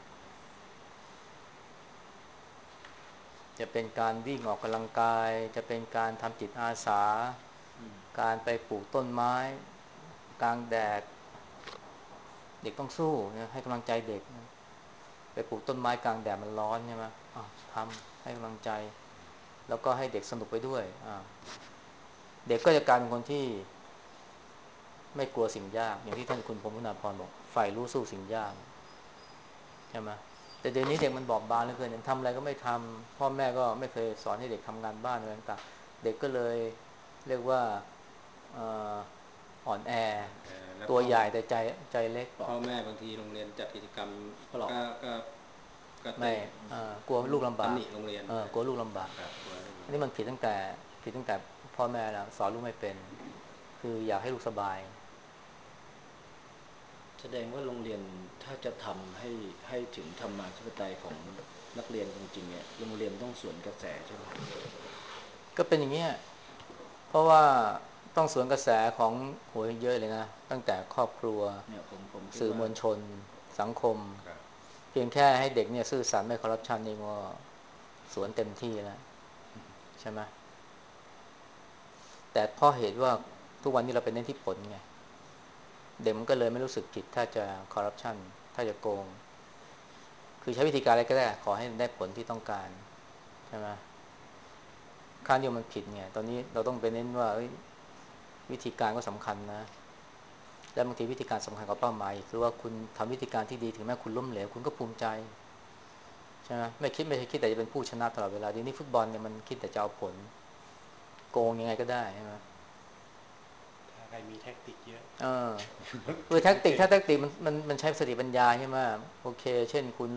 ๆจะเป็นการวิ่งออกกำลังกายจะเป็นการทำจิตอาสาการไปปลูกต้นไม้กลางแดดเด็กต้องสู้นะให้กำลังใจเด็กนะไปปลูกต้นไม้กลางแดดมันร้อนใช่ไหมทำให้กำลังใจแล้วก็ให้เด็กสนุกไปด้วยเด็กก็จะกลายเป็นคนที่ไม่กลัวสิ่งยากอย่างที่ท่านคุณพรหมคุณาภรณ์บอกใฝ่รู้สู้สิ่งยากใช่ไหมแต่เดี๋ยวนี้เด็กมันบอบบางเหลือเกินทำอะไรก็ไม่ทำพ่อแม่ก็ไม่เคยสอนให้เด็กทำงานบ้านอะไรต่างๆเด็กก็เลยเรียกว่าอ่อนแอแล้วตัวใหญ่แต่ใจเล็กพ่อแม่บางทีโรงเรียนจัดกิจกรรมปลอบก็ไม่กลัวลูกลำบากตำหนิโรงเรียนกลัวลูกลำบากครับกลัวลูกอันนี้มันผิดตั้งแต่พ่อแม่แล้วสอนลูกไม่เป็นคืออยากให้ลูกสบายแสดงว่าโรงเรียนถ้าจะทำให้ถึงธรรมาธิปไตยของนักเรียนจริงๆเนี่ยโรงเรียนต้องสวนกระแสใช่ไหมก็เป็นอย่างนี้เพราะว่าต้องสวนกระแสของโหยเยอะเลยนะตั้งแต่ครอบครัวเนี่ยผมคิดสื่อว่ามวลชนสังคมครับเพียงแค่ให้เด็กเนี่ยซื่อสัตย์ไม่คอร์รัปชันนี่ก็สวนเต็มที่แล้วใช่ไหมแต่เพราะเหตุว่าทุกวันนี้เราเป็นเน้นที่ผลไงเด็กมันก็เลยไม่รู้สึกผิดถ้าจะคอร์รัปชันถ้าจะโกงคือใช้วิธีการอะไรก็ได้ขอให้ได้ผลที่ต้องการใช่ไหมค่านิยมมันผิดไงตอนนี้เราต้องไปเน้นว่าวิธีการก็สำคัญนะและบางทีวิธีการสำคัญกว่าเป้าหมายคือว่าคุณทำวิธีการที่ดีถึงแม้คุณล้มเหลวคุณก็ภูมิใจใช่ไหมไม่ใช่คิดแต่จะเป็นผู้ชนะตลอดเวลาเดี๋ยวนี้ฟุตบอลเนี่ยมันคิดแต่จะเอาผลโกงยังไงก็ได้ใช่ไหมถ้าใครมีแท็กติกเยอะเออคือแท็กติกถ้าแท็กติกมันใช้สติปัญญาใช่ไหมโอเคเช่นคุณ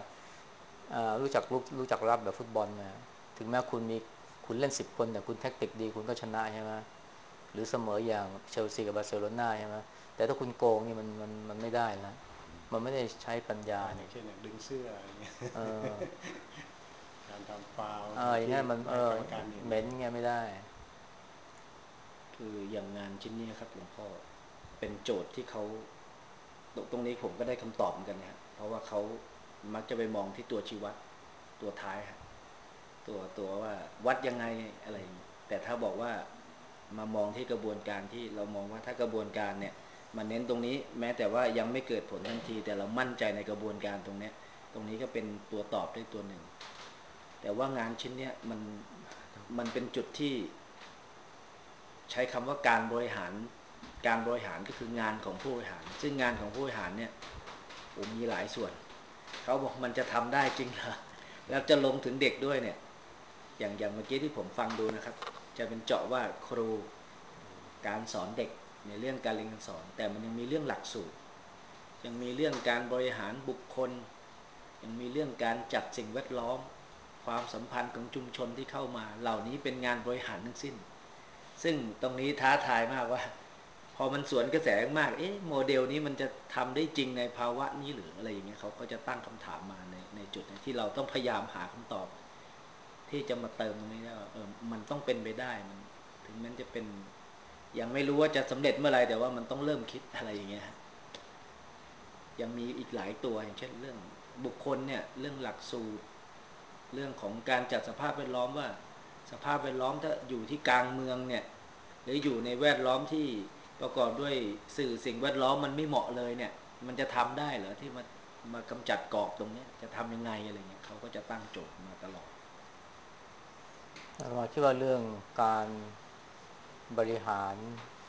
รู้จักรับแบบฟุตบอลนะถึงแม้คุณเล่น10 คนแต่คุณแท็กติกดีคุณก็ชนะใช่ไหมหรือเสมออย่างเชลซีกับบาร์เซโลนาใช่ไหมแต่ถ้าคุณโกงนี่มันไม่ได้นะมันไม่ได้ใช้ปัญญาอย่างเช่นดึงเสื้ออะไรเงี้ยเออการทำฟาวล์อย่างที่งั้นมันไม่ให้กรรมการเห็นเหม็นเงี้ยไม่ได้คืออย่างงานชิ้นนี้ครับหลวงพ่อเป็นโจทย์ที่เขาตรงนี้ผมก็ได้คำตอบเหมือนกันนะครับเพราะว่าเขามักจะไปมองที่ตัวชี้วัดตัวท้ายครับตัวว่าวัดยังไงอะไรอย่างนี้แต่ถ้าบอกว่ามามองที่กระบวนการที่เรามองว่าถ้ากระบวนการเนี่ยมันเน้นตรงนี้แม้แต่ว่ายังไม่เกิดผลทันทีแต่เรามั่นใจในกระบวนการตรงนี้ก็เป็นตัวตอบได้ตัวหนึ่งแต่ว่างานชิ้นเนี้ยมันเป็นจุดที่ใช้คำว่าการบริหารก็คืองานของผู้บริหารซึ่งงานของผู้บริหารเนี่ยมีหลายส่วนเขาบอกมันจะทำได้จริงเหรอแล้วจะลงถึงเด็กด้วยเนี่ยอย่างเมื่อกี้ที่ผมฟังดูนะครับจะเป็นเจาะว่าครูการสอนเด็กในเรื่องการเรียนการสอนแต่มันยังมีเรื่องหลักสูตรยังมีเรื่องการบริหารบุคคลยังมีเรื่องการจัดสิ่งแวดล้อมความสัมพันธ์ของชุมชนที่เข้ามาเหล่านี้เป็นงานบริหารทั้งสิ้นซึ่งตรงนี้ท้าทายมากว่าพอมันสวนกระแสมากโมเดลนี้มันจะทำได้จริงในภาวะนี้หรืออะไรอย่างเงี้ยเขาก็จะตั้งคำถามมาในจุดนี้ที่เราต้องพยายามหาคำตอบที่จะมาเติมตรงนี้ได้ว่ามันต้องเป็นไปได้มันถึงแม้จะเป็นยังไม่รู้ว่าจะสำเร็จเมื่อไรแต่ว่ามันต้องเริ่มคิดอะไรอย่างเงี้ยยังมีอีกหลายตัวอย่างเช่นเรื่องบุคคลเนี่ยเรื่องหลักสูตรเรื่องของการจัดสภาพแวดล้อมว่าสภาพแวดล้อมถ้าอยู่ที่กลางเมืองเนี่ยหรืออยู่ในแวดล้อมที่ประกอบด้วยสื่อสิ่งแวดล้อมมันไม่เหมาะเลยเนี่ยมันจะทำได้เหรอที่มากำจัดกรอบตรงนี้จะทำยังไงอะไรเงี้ยเขาก็จะตั้งโจทย์มาตลอดเราคิดว่าเรื่องการบริหาร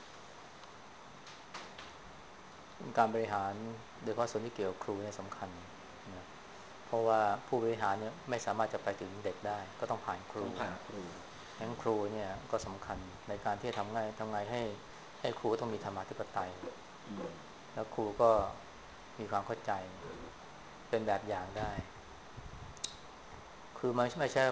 โดยเฉพาะส่วนที่เกี่ยวกับครูเนี่ยสำคัญนะเพราะว่าผู้บริหารเนี่ยไม่สามารถจะไปถึงเด็กได้ก็ต้องผ่านครูต้องผ่านครูงั้นครูเนี่ยก็สำคัญในการที่จะทำไงให้ครูต้องมีธรรมาธิปไตยแล้วครูก็มีความเข้าใจเป็นแบบอย่างได้คือไม่ใช่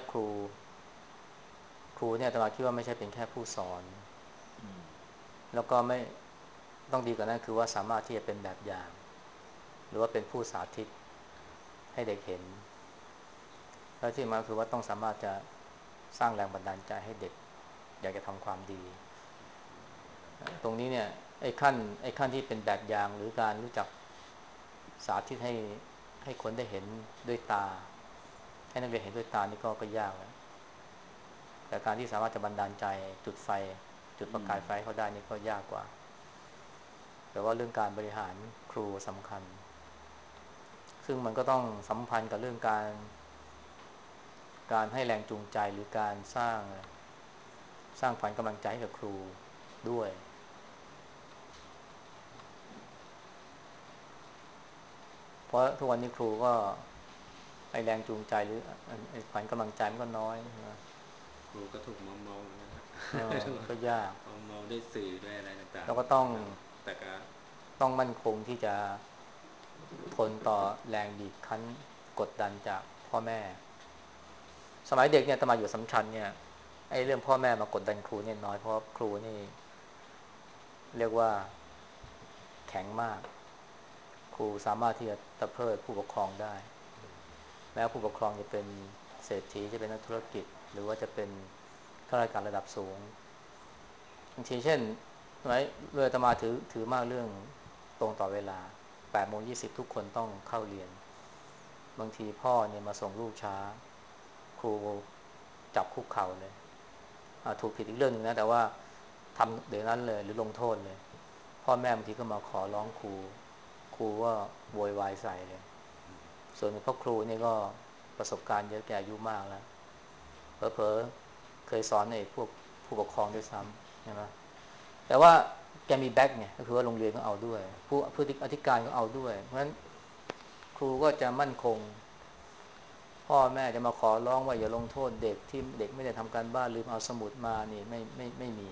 ครูเนี่ยอาตมาคิดว่าไม่ใช่เป็นแค่ผู้สอนแล้วก็ไม่ต้องดีกว่านั้นคือว่าสามารถที่จะเป็นแบบอย่างหรือว่าเป็นผู้สาธิตให้เด็กเห็นแล้วที่มาคือว่าต้องสามารถจะสร้างแรงบันดาลใจให้เด็กอยากจะทำความดีตรงนี้เนี่ยไอ้ขั้นที่เป็นแบบอย่างหรือการรู้จักสาธิตให้คนได้เห็นด้วยตาให้นักเรียนเห็นด้วยตานี่ก็ยากแล้วแต่การที่สามารถจะบันดาลใจจุดไฟจุดประกายไฟเขาได้นี่ก็ยากกว่าแต่ว่าเรื่องการบริหารครูสำคัญซึ่งมันก็ต้องสัมพันธ์กับเรื่องการให้แรงจูงใจหรือการสร้างขวัญกำลังใจให้กับครูด้วยเพราะทุกวันนี้ครูก็ให้แรงจูงใจหรือขวัญกำลังใจมันก็น้อยนะครูก็ถูกมองนะครับก็ยากมองด้วยสื่อด้วยอะไรต่างเราก็ต้องๆแต่ก็ต้องมั่นคงที่จะทนต่อแรงบีบคั้นกดดันจากพ่อแม่สมัยเด็กเนี่ยอาตมาอยู่สำชัญเนี่ยไอ้เรื่องพ่อแม่มากดดันครูเนี่ยน้อยเพราะครูนี่เรียกว่าแข็งมากครูสามารถที่จะตะเพิดผู้ปกครองได้แม้ผู้ปกครองจะเป็นเศรษฐีจะเป็นนักธุรกิจหรือว่าจะเป็นข้าราชการระดับสูงบางทีเช่นสมัยเรืออาตมาถือมากเรื่องตรงต่อเวลา8:20ทุกคนต้องเข้าเรียนบางทีพ่อเนี่ยมาส่งลูกช้าครูจับคุกเข่าเลยถูกผิดอีกเรื่องหนึ่งนะแต่ว่าทำเดี๋ยวนั้นเลยหรือลงโทษเลยพ่อแม่บางทีก็มาขอร้องครูว่าโวยวายใส่เลยส่วนพ่อครูนี่ก็ประสบการณ์เยอะแก่อายุมากแล้วเผลอๆเคยสอนในพวกผู้ปกครองด้วยซ้ำใช่ไหมแต่ว่าแกมีแบ็คไงก็คือว่าโรงเรียนก็เอาด้วยผู้อธิการก็เอาด้วยเพราะฉะนั้นครูก็จะมั่นคงพ่อแม่จะมาขอร้องว่าอย่าลงโทษเด็กที่เด็กไม่ได้ทำการบ้านลืมเอาสมุดมานี่ไม่มี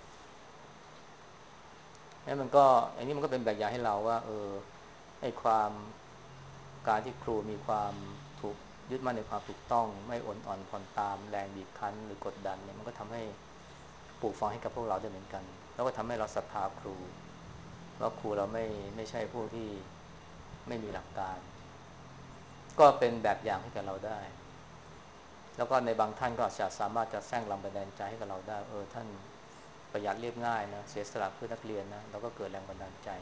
นี่มันก็อันนี้มันก็เป็นแบบอย่างให้เราว่าไอ้ความการที่ครูมีความถูกยึดมั่นในความถูกต้องไม่อ่อนผ่อนตามแรงบีบคั้นหรือกดดันเนี่ยมันก็ทำให้ปลูกฝังให้กับพวกเราได้เหมือนกันแล้วก็ทำให้เราศรัทธาครูว่าครูเราไม่ใช่ผู้ที่ไม่มีหลักการก็เป็นแบบอย่างให้กับเราได้แล้วก็ในบางท่านก็อาจจะสามารถจะสร้างแรงบันดาลใจให้กับเราได้ท่านประหยัดเรียบง่ายนะเสียสละเพื่อนักเรียนนะเราก็เกิดแรงบันดาลใจ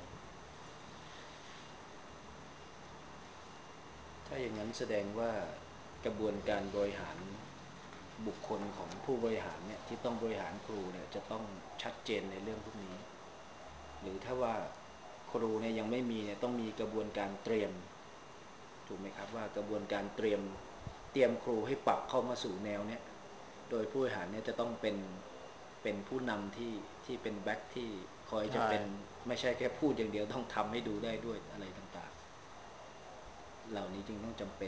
ถ้าอย่างนั้นแสดงว่ากระบวนการบริหารบุคคลของผู้บริหารเนี่ยที่ต้องบริหารครูเนี่ยจะต้องชัดเจนในเรื่องพวกนี้หรือถ้าว่าครูเนี่ยยังไม่มีเนี่ยต้องมีกระบวนการเตรียมถูกไหมครับว่ากระบวนการเตรียมครูให้ปรับเข้ามาสู่แนวเนี้ยโดยผู้บริหารเนี่ยจะต้องเป็นผู้นำที่เป็นแบ็คที่คอยจะเป็นไม่ใช่แค่พูดอย่างเดียวต้องทำให้ดูได้ด้วยอะไรต่างๆเหล่านี้จึงต้องจำเป็น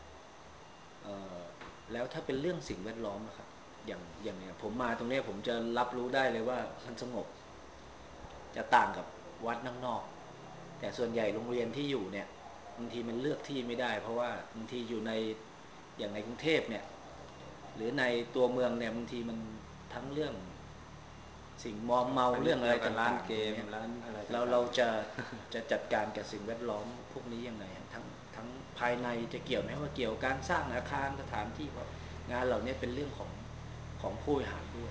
แล้วถ้าเป็นเรื่องสิ่งแวดล้อมนะครับอย่างผมมาตรงนี้ผมจะรับรู้ได้เลยว่ามันสงบจะต่างกับวัดนอกๆแต่ส่วนใหญ่โรงเรียนที่อยู่เนี่ยบางทีมันเลือกที่ไม่ได้เพราะว่าบางทีอยู่ในอย่างในกรุงเทพเนี่ยหรือในตัวเมืองเนี่ยบางทีมันทั้งเรื่องสิ่งมอมเมาเรื่องอะไรต่างๆเกมเนี่ยร้านอะไรต่างๆเราจะจัดการกับสิ่งแวดล้อมพวกนี้ยังไงทั้งภายในจะเกี่ยวไหมว่าเกี่ยวกับการสร้างอาคารสถานที่เพราะงานเหล่านี้เป็นเรื่องของผู้บริหารด้วย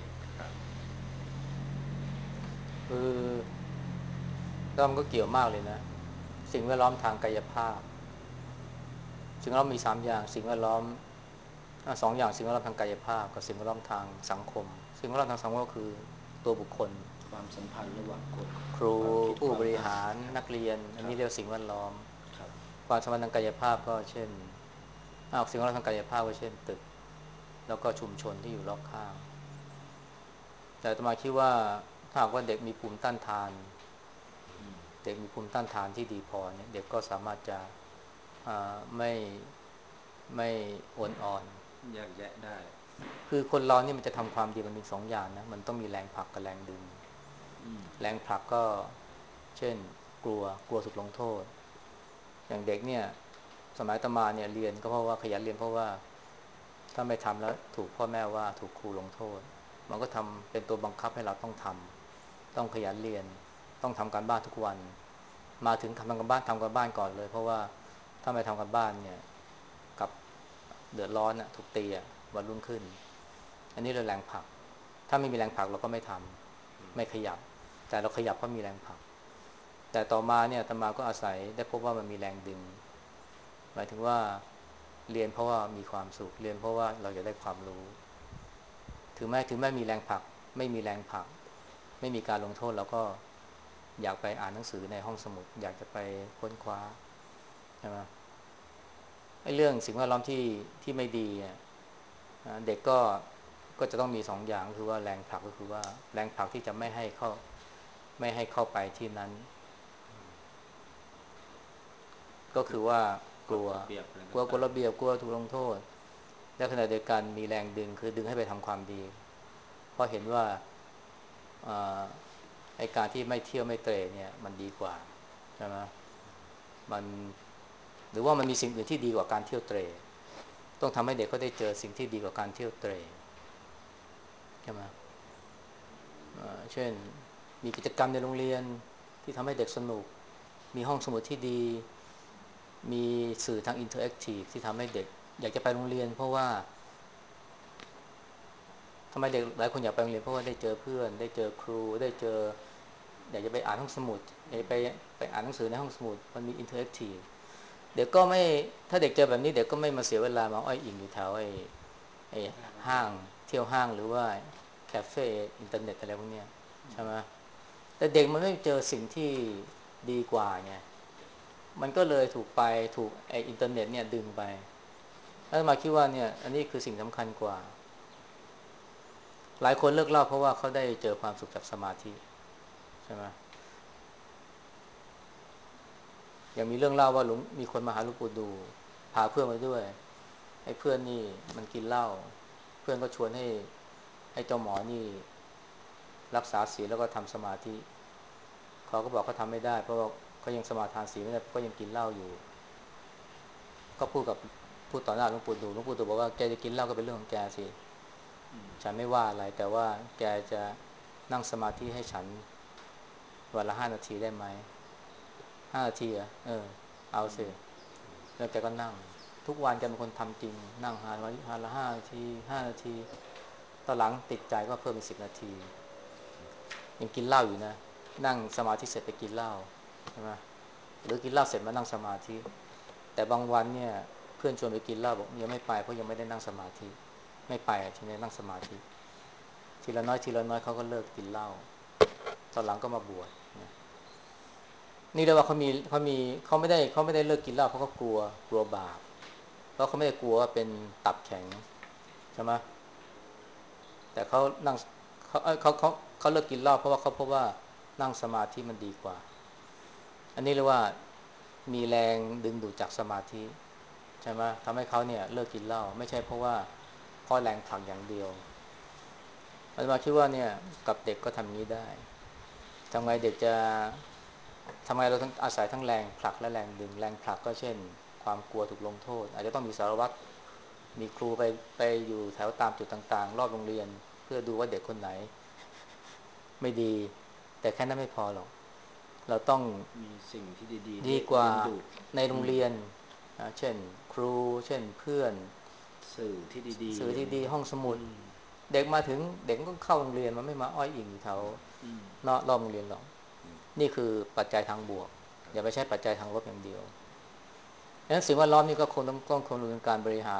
คือแล้วมันก็เกี่ยวมากเลยนะสิ่งแวดล้อมทางกายภาพสิ่งแวดล้อมมี3อย่างสิ่งแวดล้อม2อย่างสิ่งแวดล้อมทางกายภาพกับสิ่งแวดล้อมทางสังคมสิ่งแวดล้อมทางสังคมก็คือตัวบุคคลความสัมพันธ์ระหว่างคนครูความคิดผู้ความอ่านบริหารครับนักเรียนอันนี้เรียกสิ่งแวดล้อมครับความสัมพันธ์ทางกายภาพก็เช่นสิ่งแวดล้อมทางกายภาพก็เช่นตึกแล้วก็ชุมชนที่อยู่รอบข้างแต่อาตมาคิดว่าถ้าหากว่าเด็กมีภูมิต้านทานเด็กมีภูมิต้านทานที่ดีพอเนี่ยเด็กก็สามารถจะไม่ไม่อ่อนแยกแยะได้คือคนเรานี่มันจะทำความดีมันมี2อย่างนะมันต้องมีแรงผลักกับแรงดึงแรงผลักก็เช่นกลัวถูกลงโทษอย่างเด็กเนี่ยสมัยอาตมาเนี่ยเรียนก็เพราะว่าขยันเรียนเพราะว่าถ้าไม่ทำแล้วถูกพ่อแม่ว่าถูกครูลงโทษมันก็ทำเป็นตัวบังคับให้เราต้องทำต้องขยันเรียนต้องทำการบ้านทุกวันมาถึงทำการบ้านก่อนเลยเพราะว่าถ้าไม่ทำการบ้านเนี่ยกับเดือดร้อนถูกตีวันรุ่งขึ้นอันนี้เลยแรงผลักถ้าไม่มีแรงผลักเราก็ไม่ทำไม่ขยับแต่เราขยับเพราะมีแรงผลักแต่ต่อมาเนี่ยอาตมาก็อาศัยได้พบว่ามันมีแรงดึงหมายถึงว่าเรียนเพราะว่ามีความสุขเรียนเพราะว่าเราจะได้ความรู้ถึงแม้มีแรงผลักไม่มีแรงผลักไม่มีการลงโทษเราก็อยากไปอ่านหนังสือในห้องสมุดอยากจะไปค้นคว้าใช่ไหมไอ้เรื่องสิ่งแวดล้อมที่ไม่ดีเด็กก็จะต้องมี2 อย่างคือว่าแรงผลักก็คือว่าแรงผลักที่จะไม่ให้เข้าไปที่นั้นก็คือว่ากลัวกฎระเบียบอะไรกลัวกฎต่างระเบียบกลัวถูกลงโทษและขณะเดียวกันมีแรงดึงคือดึงให้ไปทำความดีเพราะเห็นว่าไอ้การที่ไม่เที่ยวไม่เตร่เนี่ยมันดีกว่าใช่ไหมมันหรือว่ามันมีสิ่งอื่นที่ดีกว่าการเที่ยวเตร่ต้องทำให้เด็กเขาได้เจอสิ่งที่ดีกว่าการเที่ยวเตร่ใช่ไหมเช่นมีกิจกรรมในโรงเรียนที่ทำให้เด็กสนุกมีห้องสมุดที่ดีมีสื่อทางอินเทอร์แอคทีฟที่ทำให้เด็กอยากจะไปโรงเรียนเพราะว่าทำไมเด็กหลายคนอยากไปโรงเรียนเพราะว่าได้เจอเพื่อนได้เจอครูได้เจออยากจะไปอ่านห้องสมุดอยากไปอ่านหนังสือในห้องสมุดมันมีอินเทอร์แอคทีฟเด็กก็ไม่ถ้าเด็กเจอแบบนี้เด็กก็ไม่มาเสียเวลามาอ้อยอิงอยู่แถวไอ้ห้างเที่ยวห้างหรือว่าคาเฟ่อินเทอร์เน็ตอะไรพวกเนี้ยใช่ไหมแต่เด็กมันไม่เจอสิ่งที่ดีกว่าไงมันก็เลยถูกไอ้อินเทอร์เน็ตเนี่ยดึงไปแล้วมาคิดว่าเนี่ยอันนี้คือสิ่งสำคัญกว่าหลายคนเลิกเหล้าเพราะว่าเขาได้เจอความสุขจากสมาธิใช่ไหมอย่างมีเรื่องเล่าว่ามีคนมาหาหลวงปู่ดูพาเพื่อนมาด้วยไอ้เพื่อนนี่มันกินเหล้าเพื่อนก็ชวนให้เจ้าหมอนี่รักษาศีลแล้วก็ทำสมาธิเขาก็บอกเขาทำไม่ได้เพราะว่าเขายังสมาทานศีลไม่ได้ก็ยังกินเหล้าอยู่ก็พูดต่อหน้าหลวงปู่ดูหลวงปู่ดูบอกว่าแกจะกินเหล้าก็เป็นเรื่องของแกสิฉันไม่ว่าอะไรแต่ว่าแกจะนั่งสมาธิให้ฉันวันละ5 นาทีได้ไหม5 นาทีเอาสิแล้วแกก็นั่งทุกวันแกเป็นคนทำจริงนั่งหาละ5 นาที5 นาทีตอนหลังติดใจก็เพิ่มเป็น10 นาทียังกินเหล้าอยู่นะนั่งสมาธิเสร็จไปกินเหล้าใช่ไหมหรือกินเหล้าเสร็จมานั่งสมาธิแต่บางวันเนี่ยเพื่อนชวนไปกินเหล้าบอกยังไม่ไปเพราะยังไม่ได้นั่งสมาธิไม่ไปทีนี้นั่งสมาธิทีละน้อยทีละน้อยเขาก็เลิกกินเหล้าตอนหลังก็มาบวชนะนี่เรียกว่าเขาไม่ได้เลิกกินเหล้าเพราะเขากลัวบาปเพราะเขาไม่ได้กลัวว่าเป็นตับแข็งใช่ไหมแต่เขานั่งเขาเลิกกินเหล้าเพราะว่าเขาพบว่านั่งสมาธิมันดีกว่าอันนี้เรียกว่ามีแรงดึงดูดจากสมาธิใช่ไหมทำให้เขาเนี่ยเลิกกินเหล้าไม่ใช่เพราะแรงผลักอย่างเดียวอาตมาคิดว่าเนี่ยกับเด็กก็ทำอย่างนี้ได้ทำไงเด็กจะทำไมเราต้องอาศัยทั้งแรงผลักและแรงดึงแรงผลักก็เช่นความกลัวถูกลงโทษอาจจะต้องมีสารวัตรมีครูไปอยู่แถวตามจุดต่างๆรอบโรงเรียนเพื่อดูว่าเด็กคนไหนไม่ดีแต่แค่นั้นไม่พอหรอกเราต้องมีสิ่งที่ดีๆดีกว่าดึงดูดในโรงเรียนเช่นครูเช่นเพื่อนสื่อที่ดีสื่อๆอย่างนี้ดีๆห้องสมุดอืมเด็กมาถึงเด็กก็เข้าโรงเรียนมันไม่มาอ้อยอิงอยู่แถวอืมนอกรอบโรงเรียนหรอกนี่คือปัจจัยทางบวกอย่าไปใช้ปัจจัยทางลบอย่างเดียวดังนั้นสิ่งแวดล้อมนี่ก็คงต้องคำนึงการบริหาร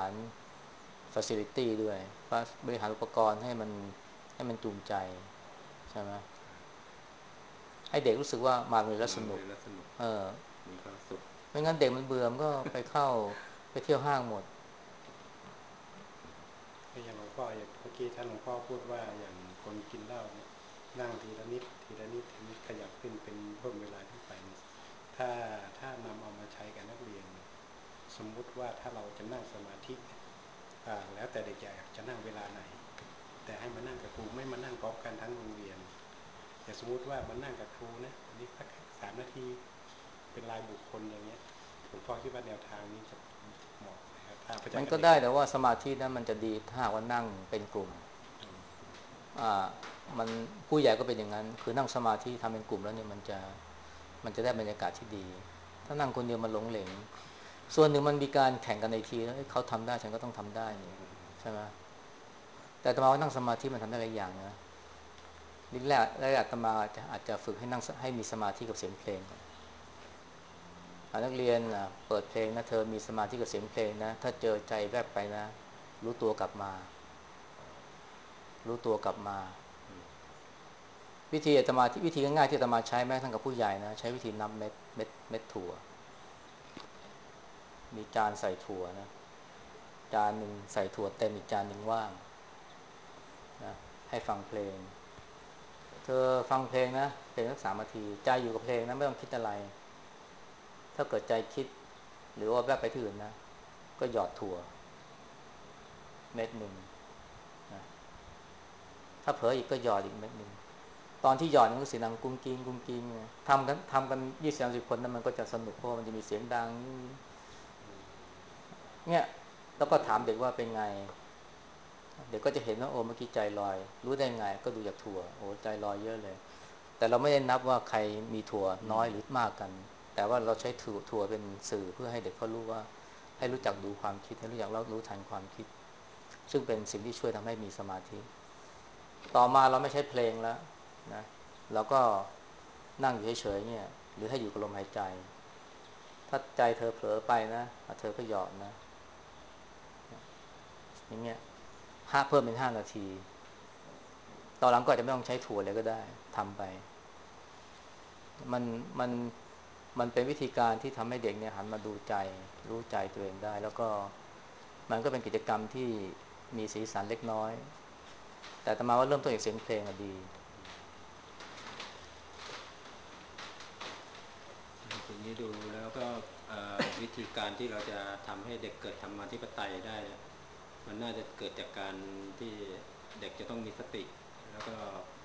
facility ด้วยบริหารอุปกรณ์ให้มันจูงใจใช่ไหมให้เด็กรู้สึกว่ามาโรงเรียนแล้วสนุกเออมีความสุขไม่งั้นเด็กมันเบื่อมันก็ไปเที่ยวห้างหมดก็อย่างหลวงพ่ออย่างเมื่อกี้ท่านหลวงพ่อพูดว่าอย่างคนกินเหล้าเนี่ยนั่งทีละนิดทีละนิดทีนี้ขยับขึ้นเป็นเพิ่มเวลาขึ้นไปเนี่ยถ้านำเอามาใช้กับนักเรียนสมมุติว่าถ้าเราจะนั่งสมาธิแล้วแต่เด็กอยากจะนั่งเวลาไหนแต่ให้มานั่งกับครูไม่มานั่งพร้อมกันทั้งโรงเรียนแต่สมมุติว่ามันนั่งกับครูนะอันนี้สัก3 นาทีเป็นรายบุคคลอย่างเงี้ยหลวงพ่อคิดว่าแนวทางนี้จะเหมาะนะครับถ้าไปใช้มันกับเด็กก็ได้แต่ว่าสมาธินั้นมันจะดีถ้าหากว่านั่งเป็นกลุ่มอ่ามันผู้ใหญ่ก็เป็นอย่างนั้นคือนั่งสมาธิทำเป็นกลุ่มแล้วเนี่ยมันจะได้บรรยากาศที่ดีถ้านั่งคนเดียวมันหลงเหลงส่วนหนึ่งมันมีการแข่งกันในทีแล้วเขาทำได้ฉันก็ต้องทำได้นี่ใช่ไหมแต่อาตมาว่านั่งสมาธิมันทำได้หลายอย่างนะนิดแรกอาตมาอาจจะฝึกให้มีสมาธิกับเสียงเพลงก่อนนักเรียนเปิดเพลงนะเธอมีสมาธิกับเสียงเพลงนะถ้าเจอใจแวบไปนะรู้ตัวกลับมารู้ตัวกลับมาวิธีอาตมาวิธีง่ายๆที่อาตมาใช้แม้ทั้งกับผู้ใหญ่นะใช้วิธีนับเม็ดถั่วมีจานใส่ถั่วนะจานหนึ่งใส่ถั่วเต็มอีกจานหนึ่งว่างนะให้ฟังเพลงเธอฟังเพลงนะเพลงสัก3 นาทีใจอยู่กับเพลงนะไม่ต้องคิดอะไรถ้าเกิดใจคิดหรือว่าแวบไปที่อื่นนะก็หยอดถั่วเม็ดหนึ่งนะถ้าเผลออีกก็หยอดอีกเม็ดหนึ่งตอนที่หยอดมันก็เสียงดังกุ้งกิ้งกุ้งกิ้งทำกัน20-30คนนั้นมันก็จะสนุกเพราะมันจะมีเสียงดังเนี่ยแล้วก็ถามเด็กว่าเป็นไงเด็กก็จะเห็นว่าโอ้เมื่อกี้ใจลอยรู้ได้ไงก็ดูจากถั่วโอ้ใจลอยเยอะเลยแต่เราไม่ได้นับว่าใครมีถั่วน้อยหรือมากกันแต่ว่าเราใช้ถั่วเป็นสื่อเพื่อให้เด็กเขารู้ว่าให้รู้จักดูความคิดให้รู้จักรู้ทันความคิดซึ่งเป็นสิ่งที่ช่วยทำให้มีสมาธิต่อมาเราไม่ใช้เพลงแล้วนะเราก็นั่งอยู่เฉยๆเนี่ยหรือให้อยู่กับลมหายใจถ้าใจเธอเผลอไปนะเธอก็หยอดนะอย่างเงี้ยเพิ่มเป็น5 นาทีตอนหลังก็อาจจะไม่ต้องใช้ถั่วเลยก็ได้ทำไปมันมันมันเป็นวิธีการที่ทำให้เด็กเนี่ยหันมาดูใจรู้ใจตัวเองได้แล้วก็มันก็เป็นกิจกรรมที่มีสีสันเล็กน้อยแต่อาตมาว่าเริ่มต้นจากเสียงเพลงดีทีนี้ดูแล้วก็วิธีการที่เราจะทำให้เด็กเกิดธรรมาธิปไตยได้เนี่ยมันน่าจะเกิดจากการที่เด็กจะต้องมีสติแล้วก็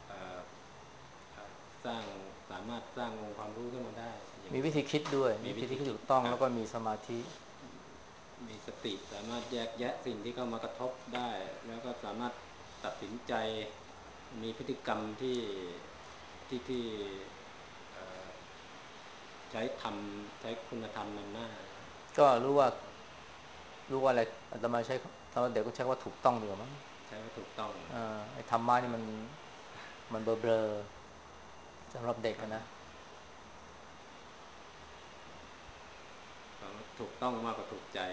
สร้างสามารถสร้างองค์ความรู้ขึ้นมาได้มีวิธีคิดด้วยมีวิธีที่ถูกต้องแล้วก็มีสมาธิมีสติสามารถแยกแยะสิ่งที่เข้ามากระทบได้แล้วก็สามารถตัดสินใจมีพฤติกรรมที่ใช้ใช้คุณธรรมนำหน้าก็รู้ว่าอะไรอาตมาใช้ตอนเด็กก็ใช้ว่าถูกต้องดีกว่ามั้งใช้ว่าถูกต้องไอ้ธรรมะนี่มันเบลอๆสำหรับเด็กนะถูกต้องมากกว่าถูกใจ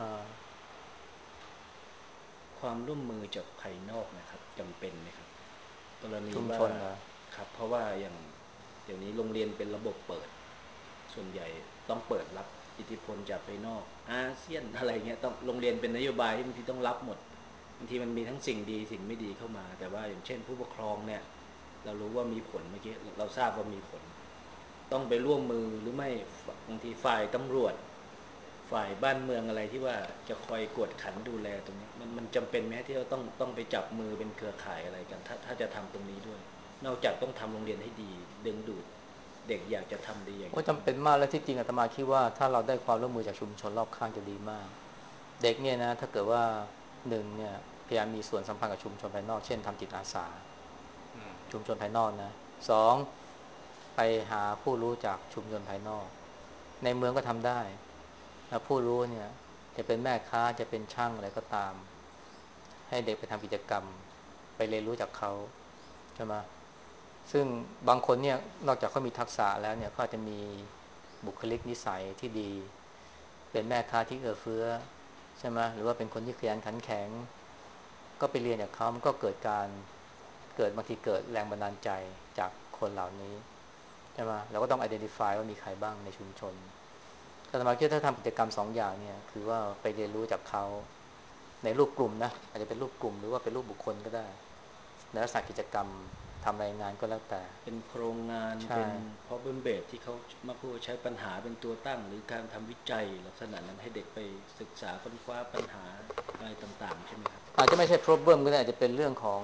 ความร่วมมือจากภายนอกนะครับจำเป็นไหมครับกรณีชุมว่าชนครับเพราะว่าอย่างเดี๋ยวนี้โรงเรียนเป็นระบบเปิดส่วนใหญ่ต้องเปิดรับอิทธิพลจากภายนอกอาเซียนอะไรเงี้ยต้องโรงเรียนเป็นนโยบายที่บางทีต้องรับหมดบางทีมันมีทั้งสิ่งดีสิ่งไม่ดีเข้ามาแต่ว่าอย่างเช่นผู้ปกครองเนี่ยเรารู้ว่ามีผลเมื่อกี้เราทราบว่ามีผลต้องไปร่วมมือหรือไม่บางทีฝ่ายตำรวจฝ่ายบ้านเมืองอะไรที่ว่าจะคอยกวดขันดูแลตรงนี้มันจำเป็นไหมที่เราต้องไปจับมือเป็นเครือข่ายอะไรกันถ้าจะทำตรงนี้ด้วยนอกจากต้องทำโรงเรียนให้ดีดึงดูดเด็กอยากจะทำดีอยากจะจำเป็นมากแล้วที่จริงอาตมาคิดว่าถ้าเราได้ความร่วมมือจากชุมชนรอบข้างจะดีมากเด็กเนี่ยนะถ้าเกิดว่า1เนี่ยพยายามมีส่วนสัมพันธ์กับชุมชนภายนอกเช่นทำจิตอาสาชุมชนภายนอกนะ2ไปหาผู้รู้จากชุมชนภายนอกในเมืองก็ทำได้แล้วผู้รู้เนี่ยจะเป็นแม่ค้าจะเป็นช่างอะไรก็ตามให้เด็กไปทำกิจกรรมไปเรียนรู้จากเขาใช่ไหมซึ่งบางคนเนี่ยนอกจากเขามีทักษะแล้วเนี่ยเขาจะมีบุคลิกนิสัยที่ดีเป็นแม่ค้าที่เอื้อเฟื้อใช่ไหมหรือว่าเป็นคนที่ขยันขันแข็งก็ไปเรียนจากเขามันก็เกิดบางทีเกิดแรงบันดาลใจจากคนเหล่านี้ใช่ไหมเราก็ต้อง identify ว่ามีใครบ้างในชุมชนแต่สมัยที่ถ้าทำกิจกรรม2อย่างเนี่ยคือว่าไปเรียนรู้จากเขาในรูปกลุ่มนะอาจจะเป็นรูปกลุ่มหรือว่าเป็นรูปบุคคลก็ได้ในลักษณะกิจกรรมทำรายงานก็แล้วแต่เป็นโครงงานเป็นเพราะเป็นเบสที่เขามาพูดใช้ปัญหาเป็นตัวตั้งหรือการทำวิจัยลักษณะนั้นให้เด็กไปศึกษาค้นคว้าปัญหาอะไรต่างๆใช่ไหมครับอาจจะไม่ใช่ problem ก็ได้อาจจะเป็นเรื่องของ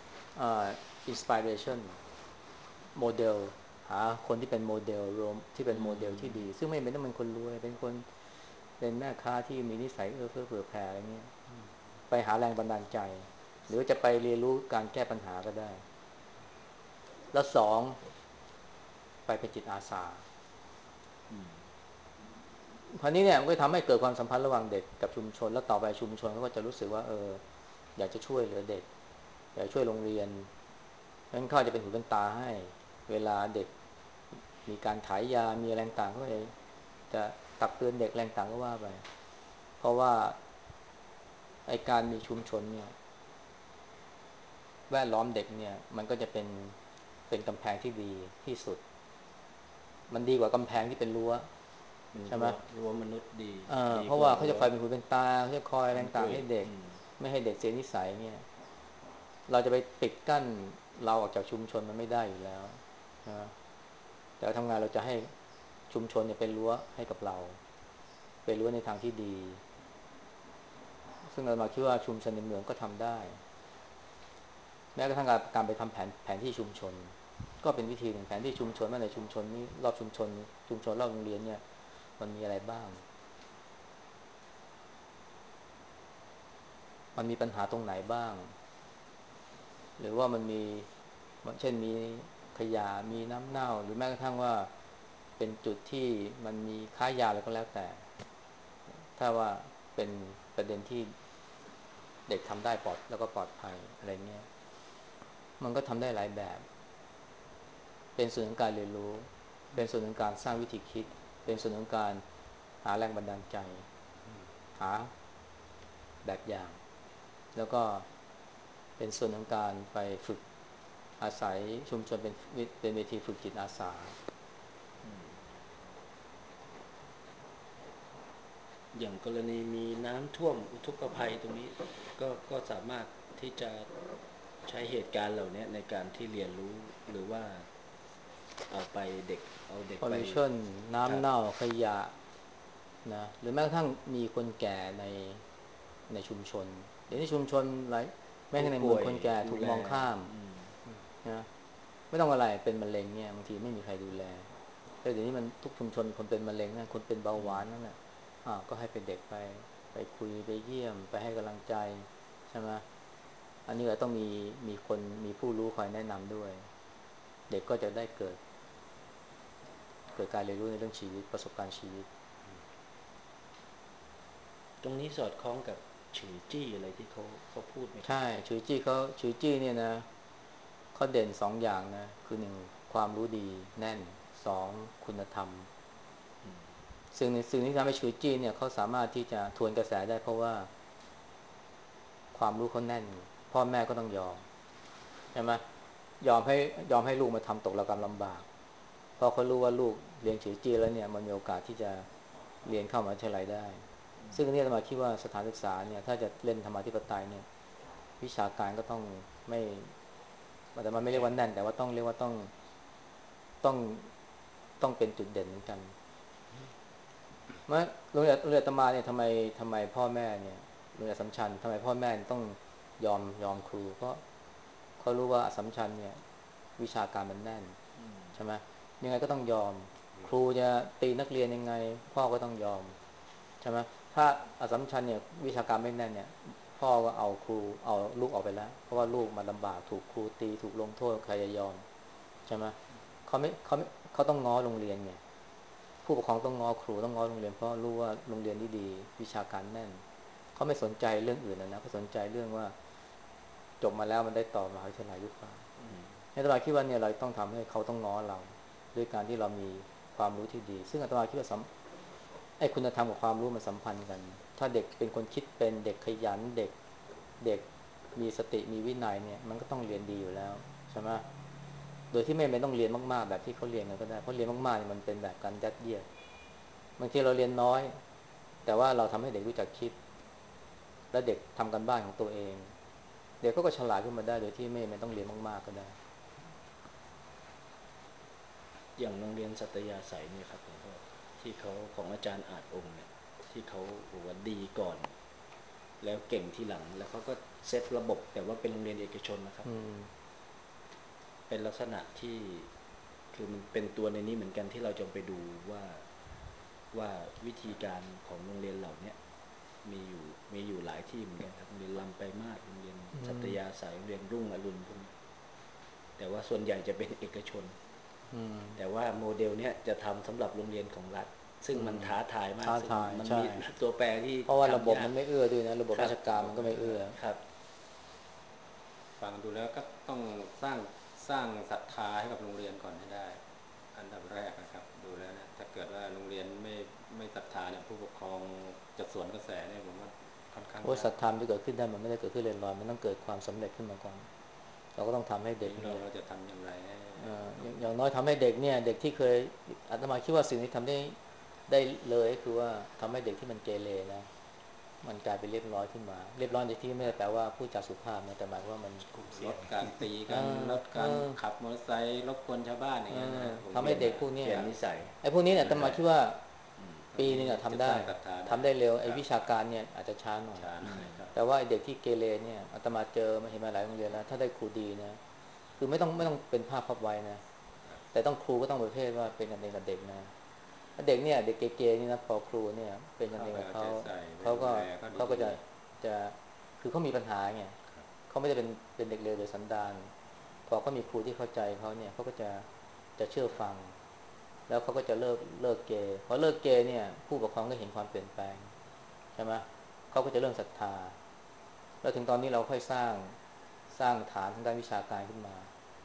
inspiration โมเดลหาคนที่เป็นโมเดลรวมที่เป็นโมเดลที่ดีซึ่งไม่เป็นต้องเป็นคนรวยเป็นคนเป็นแม่ค้าที่มีนิสัยเอื้อเฟื้อเผื่อแผ่อะไรเงี้ยไปหาแรงบันดาลใจหรือจะไปเรียนรู้การแก้ปัญหาก็ได้แล้ว2ไปเป็นจิตอาสาคราวนี้เนี่ยมันก็ทำให้เกิดความสัมพันธ์ระหว่างเด็กกับชุมชนแล้วต่อไปชุมชนเขาก็จะรู้สึกว่าอยากจะช่วยเหลือเด็กอยากช่วยโรงเรียนงั้นเขาจะเป็นหูเป็นตาให้เวลาเด็กมีการขายยามีอะไรต่างๆก็จะตักเตือนเด็กแรงต่างก็ว่าไปเพราะว่าไอการมีชุมชนเนี่ยแวดล้อมเด็กเนี่ยมันก็จะเป็นกำแพงที่ดีที่สุดมันดีกว่ากำแพงที่เป็นรั้วใช่ไหมรั้วมนุษย์ดีเพราะว่าเขาจะคอยเป็นหูเป็นตาเขาจะคอยแรงต่างให้เด็กไม่ให้เด็กเสียนิสัยเนี่ยเราจะไปปิดกั้นเราออกจากชุมชนมันไม่ได้อยู่แล้วนะแต่ทำงานเราจะให้ชุมชนเนี่ยเป็นรั้วให้กับเราเป็นรั้วในทางที่ดีซึ่งเรามาคิดว่าชุมชนในเมืองก็ทำได้แม้กระทั่งการไปทำแผนที่ชุมชนก็เป็นวิธีหนึ่งแผนที่ชุมชนว่าในชุมชนนี้รอบชุมชนรอบโรงเรียนเนี่ยมันมีอะไรบ้างมันมีปัญหาตรงไหนบ้างหรือว่ามันมีเช่นมีขยะมีน้ำเน่าหรือแม้กระทั่งว่าเป็นจุดที่มันมีค้ายาอะไรก็แล้วแต่ถ้าว่าเป็นประเด็นที่เด็กทำได้ปลอดแล้วก็ปลอดภัยอะไรเงี้ยมันก็ทำได้หลายแบบเป็นส่วนของการเรียนรู้เป็นส่วนของการสร้างวิธีคิดเป็นส่วนของการหาแรงบันดาลใจหาแบบอย่างแล้วก็เป็นส่วนของการไปฝึกอาศัยชุมชนเป็นเวทีฝึกจิตอาสาอย่างกรณีมีน้ำท่วมอุทกภัยตรงนี้ก็สามารถที่จะใช้เหตุการณ์เหล่านี้ในการที่เรียนรู้หรือว่าเอาไปเด็กเอาเด็กไป pollution น้ำครับเน่าขยะนะหรือแม้กระทั่งมีคนแก่ในชุมชนเดี๋ยวนี้ชุมชนหลายแม้กระทั่งในเมืองคนแก่ถูกมองข้ามนะไม่ต้องอะไรเป็นมะเร็งเนี่ยบางทีไม่มีใครดูแลแต่เดี๋ยวนี้มันทุกชุมชนมีคนเป็นมะเร็งนะคนเป็นเบาหวานนั่นแหละก็ให้เป็นเด็กไปคุยไปเยี่ยมไปให้กำลังใจใช่ไหมอันนี้ก็ต้องมีคนมีผู้รู้คอยแนะนำด้วยเด็กก็จะได้เกิดการเรียนรู้ในเรื่องชีวิตประสบการณ์ชีวิตตรงนี้สอดคล้องกับฉือจี้อะไรที่เขาพูดไหมครับใช่ชุยจี้เนี่ยนะเขาเด่น2 อย่างนะคือ1ความรู้ดีแน่น2คุณธรรมสิ่งที่ทำให้ชุยจี้เนี่ยเขาสามารถที่จะทวนกระแสได้เพราะว่าความรู้เขาแน่นพ่อแม่ก็ต้องยอมใช่ไหมยอมให้ยอมให้ลูกมาทำตกระกำลำบากเพราะเขารู้ว่าลูกเรียนชุยจี้แล้วเนี่ยมันมีโอกาสที่จะเรียนเข้ามหาวิทยาลัยได้ซึ่งอันนี้อาตมาคิดว่าสถานศึกษาเนี่ยถ้าจะเล่นธรรมาธิปไตยเนี่ยวิชาการก็ต้องไม่แต่มันไม่เรียกว่าแน่นแต่ว่าต้องเรียกว่าต้องต้องเป็นจุดเด่นเหมือนกันเมื่อโรงเรียนอาตมาเนี่ยทำไมพ่อแม่เนี่ยโรงเรียนอัสสัมชัญทำไมพ่อแม่ต้องยอมครูเพราะเขารู้ว่าอัสสัมชัญเนี่ยวิชาการมันแน่นใช่ไหมยังไงก็ต้องยอมครูจะตีนักเรียนยังไงพ่อก็ต้องยอมใช่ไหมถ้าอัสสัมชัญเนี่ยวิชาการไม่แน่นเนี่ยพ่อก็เอาลูกออกไปแล้วเพราะว่าลูกมันลำบากถูกครูตีถูกลงโทษใครจะยอมใช่ไหมเขาต้องง้อโรงเรียนไงผู้ปกครองต้องง้อครูต้องง้อโรงเรียนเพราะรู้ว่าโรงเรียนที่ดีวิชาการแน่นเขาไม่สนใจเรื่องอื่นนะเขาสนใจเรื่องว่าจบมาแล้วมันได้ต่อมหาวิทยาลัยหรือเปล่าในตลาดคิดว่าเนี่ยเราต้องทำให้เขาต้องง้อเราด้วยการที่เรามีความรู้ที่ดีซึ่งอาตมาคิดว่าไอ้คุณธรรมกับความรู้มันสัมพันธ์กันถ้าเด็กเป็นคนคิดเป็นเด็กขยันเด็กมีสติมีวินัยเนี่ยมันก็ต้องเรียนดีอยู่แล้วใช่ไหมโดยที่ไม่ต้องเรียนมากๆแบบที่เขาเรียนกันก็ได้เพราะเรียนมากๆเนี่ยมันเป็นแบบการยัดเยียดบางทีเราเรียนน้อยแต่ว่าเราทำให้เด็กรู้จักคิดและเด็กทำการบ้านของตัวเองเด็กก็ฉลาดขึ้นมาได้โดยที่ไม่ต้องเรียนมากๆก็ได้อย่างโรงเรียนสัตยาไสยเนี่ยครับหลวงพ่อที่เขาของอาจารย์อาจองค์เนี่ยที่เขาบอกว่าดีก่อนแล้วเก่งทีหลังแล้วเขาก็เซตระบบแต่ว่าเป็นโรงเรียนเอกชนนะครับเป็นลักษณะที่คือมันเป็นตัวในนี้เหมือนกันที่เราจะไปดูว่าวิธีการของโรงเรียนเหล่านี้มีอยู่หลายที่เหมือนกันครับโรงเรียนลำไปมาศโรงเรียนสัตยาไสยโรงเรียนรุ่งอรุณพวกนี้แต่ว่าส่วนใหญ่จะเป็นเอกชนแต่ว่าโมเดลเนี้ยจะทำสำหรับโรงเรียนของรัฐซึ่งมันท้าทายมากซึ่งมันมีตัวแปรที่เพราะว่าระบบทำยากมันไม่เอื้อด้วยนะระบบราชการมันก็ไม่เอื้อครับฟังดูแล้วก็ต้องสร้างศรัทธาให้กับโรงเรียนก่อนให้ได้อันดับแรกนะครับดูแล้วเนี่ยถ้าเกิดว่าโรงเรียนไม่ศรัทธาเนี่ยผู้ปกครองจะสวนกระแสเนี่ยผมว่าค่อนข้างเพราะศรัยากทธาที่เกิดขึ้นได้มันไม่ได้เกิดขึ้นลอยๆมันต้องเกิดความสำเร็จขึ้นมาก่อนเราก็ต้องทำให้เด็กนี่เนี่ยเราจะทำอย่างไรให้อย่างน้อยทำให้เด็กเนี่ยเด็กที่เคยอาตมาคิดว่าสิ่งที่ทำได้เลยคือว่าทำให้เด็กที่มันเกเรนะมันกลายเป็นเรียบร้อยขึ้นมาเรียบร้อยในที่ไม่ได้แปลว่าพูดจาสุภาพนะแต่หมายว่ามันลดการตีกันลดการขับมอเตอร์ไซค์รบกวนชาวบ้านอย่างเงี้ยนะผมทำให้เด็กพวกนี้เปลี่ยนนิสัยไอ้พวกนี้เนี่ยอาตมาคิดว่าปีนึงจะทำได้สร้างศรัทธาได้ทำได้เร็วไอ้ครับวิชาการเนี่ยอาจจะช้าหน่อยช้าหน่อยครับแต่ว่าไอ้เด็กที่เกเรเนี่ยอาตมาเจอมาเห็นมาหลายโรงเรียนแล้วถ้าได้ครูดีนะคือไม่ต้องเป็นภาพพับไว้นะแต่ต้องครูก็ต้องประเภทว่าเป็นกันเองกับเด็กนะถ้าเด็กเนี่ยเด็กเกเรนี่นะพอครูเนี่ยเป็นกันเองกับเขาเขาก็เขาก็จะคือเขามีปัญหาไงเขาไม่ได้เป็นเด็กเลวโดยสันดานพอเขามีครูที่เข้าใจเขาเนี่ยเขาก็จะเชื่อฟังแล้วเขาก็จะเลิกเกเรพอเลิกเกเรเนี่ยผู้ปกครองก็เห็นความเปลี่ยนแปลงใช่ไหมเขาก็จะเริ่มศรัทธาแล้วถึงตอนนี้เราค่อยสร้างฐานทางด้านวิชาการขึ้นมา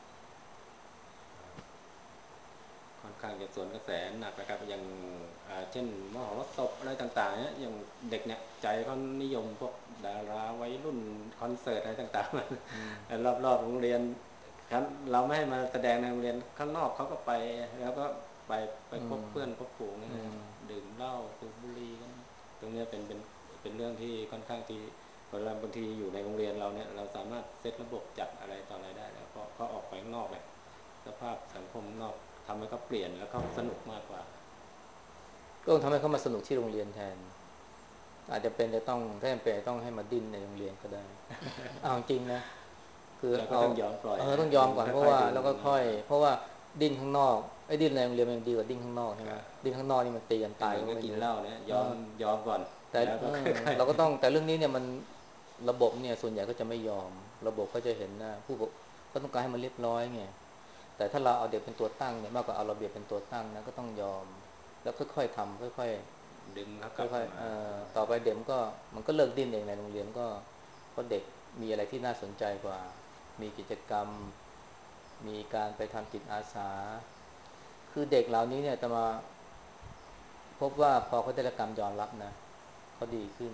ค่อนข้างจะสวนกระแสหนักนะครับอย่างเช่นมหรสพอะไรต่างๆเนี่ยอย่างเด็กเนี่ยใจเขานิยมพวกดาราวัยรุ่นคอนเสิร์ตอะไรต่างๆรอบๆโรงเรียนครับเราไม่ให้มาแสดงในโรงเรียนข้างนอกเขาก็ไปแล้วก็ไปพบเพื่อนพบฝูงนี่นะดื่มเหล้าสูบบุหรี่กันตรงนี้เป็นเรื่องที่ค่อนข้างที่เวลาบางทีอยู่ในโรงเรียนเราเนี่ยเราสามารถเซตระบบจัดอะไรต่ออะไรได้แล้วเพราะเขาออกไปข้างนอกเนี่ยสภาพสังคมนอกทำให้เขาเปลี่ยนแล้วเขาสนุกมากกว่าก็ต้องทำให้เขามาสนุกที่โรงเรียนแทนอาจจะเป็นจะต้องถ้าจำเป็นต้องให้มาดิ้นในโรงเรียนก็ได้เอาจริงนะคือแล้วก็ต้องยอมปล่อยต้องยอมก่อนเพราะว่าแล้วก็ค่อยเพราะว่าดิ้นข้างนอกไอ้ดิ้นในโรงเรียนมันดีกว่าดิ้นข้างนอกใช่ไหมดิ้นข้างนอกนี่มันตีกันตายก็กินเหล้าเนี่ยยอมก่อนแต่เราก็ต้องแต่เรื่องนี้เนี่ยมันระบบเนี่ยส่วนใหญ่ก็จะไม่ยอมระบบก็จะเห็นนะผู้ปกก็ต้องการให้มันเรียบร้อยไงแต่ถ้าเราเอาเด็กเป็นตัวตั้งเนี่ยมากกว่าเอาระเบียบเป็นตัวตั้งนะก็ต้องยอมแล้วค่อยๆทำค่อยดึงเขาๆกลับค่อยมาๆต่อไปเด็กมันก็เลิกดิ้นเองในโรงเรียนก็เพราะเด็กมีอะไรที่น่าสนใจกว่ามีกิจกรรมมีการไปทำจิตอาสาคือเด็กเหล่านี้เนี่ยจะมาพบว่าพอเขาได้รับการยอมรับนะเขาดีขึ้น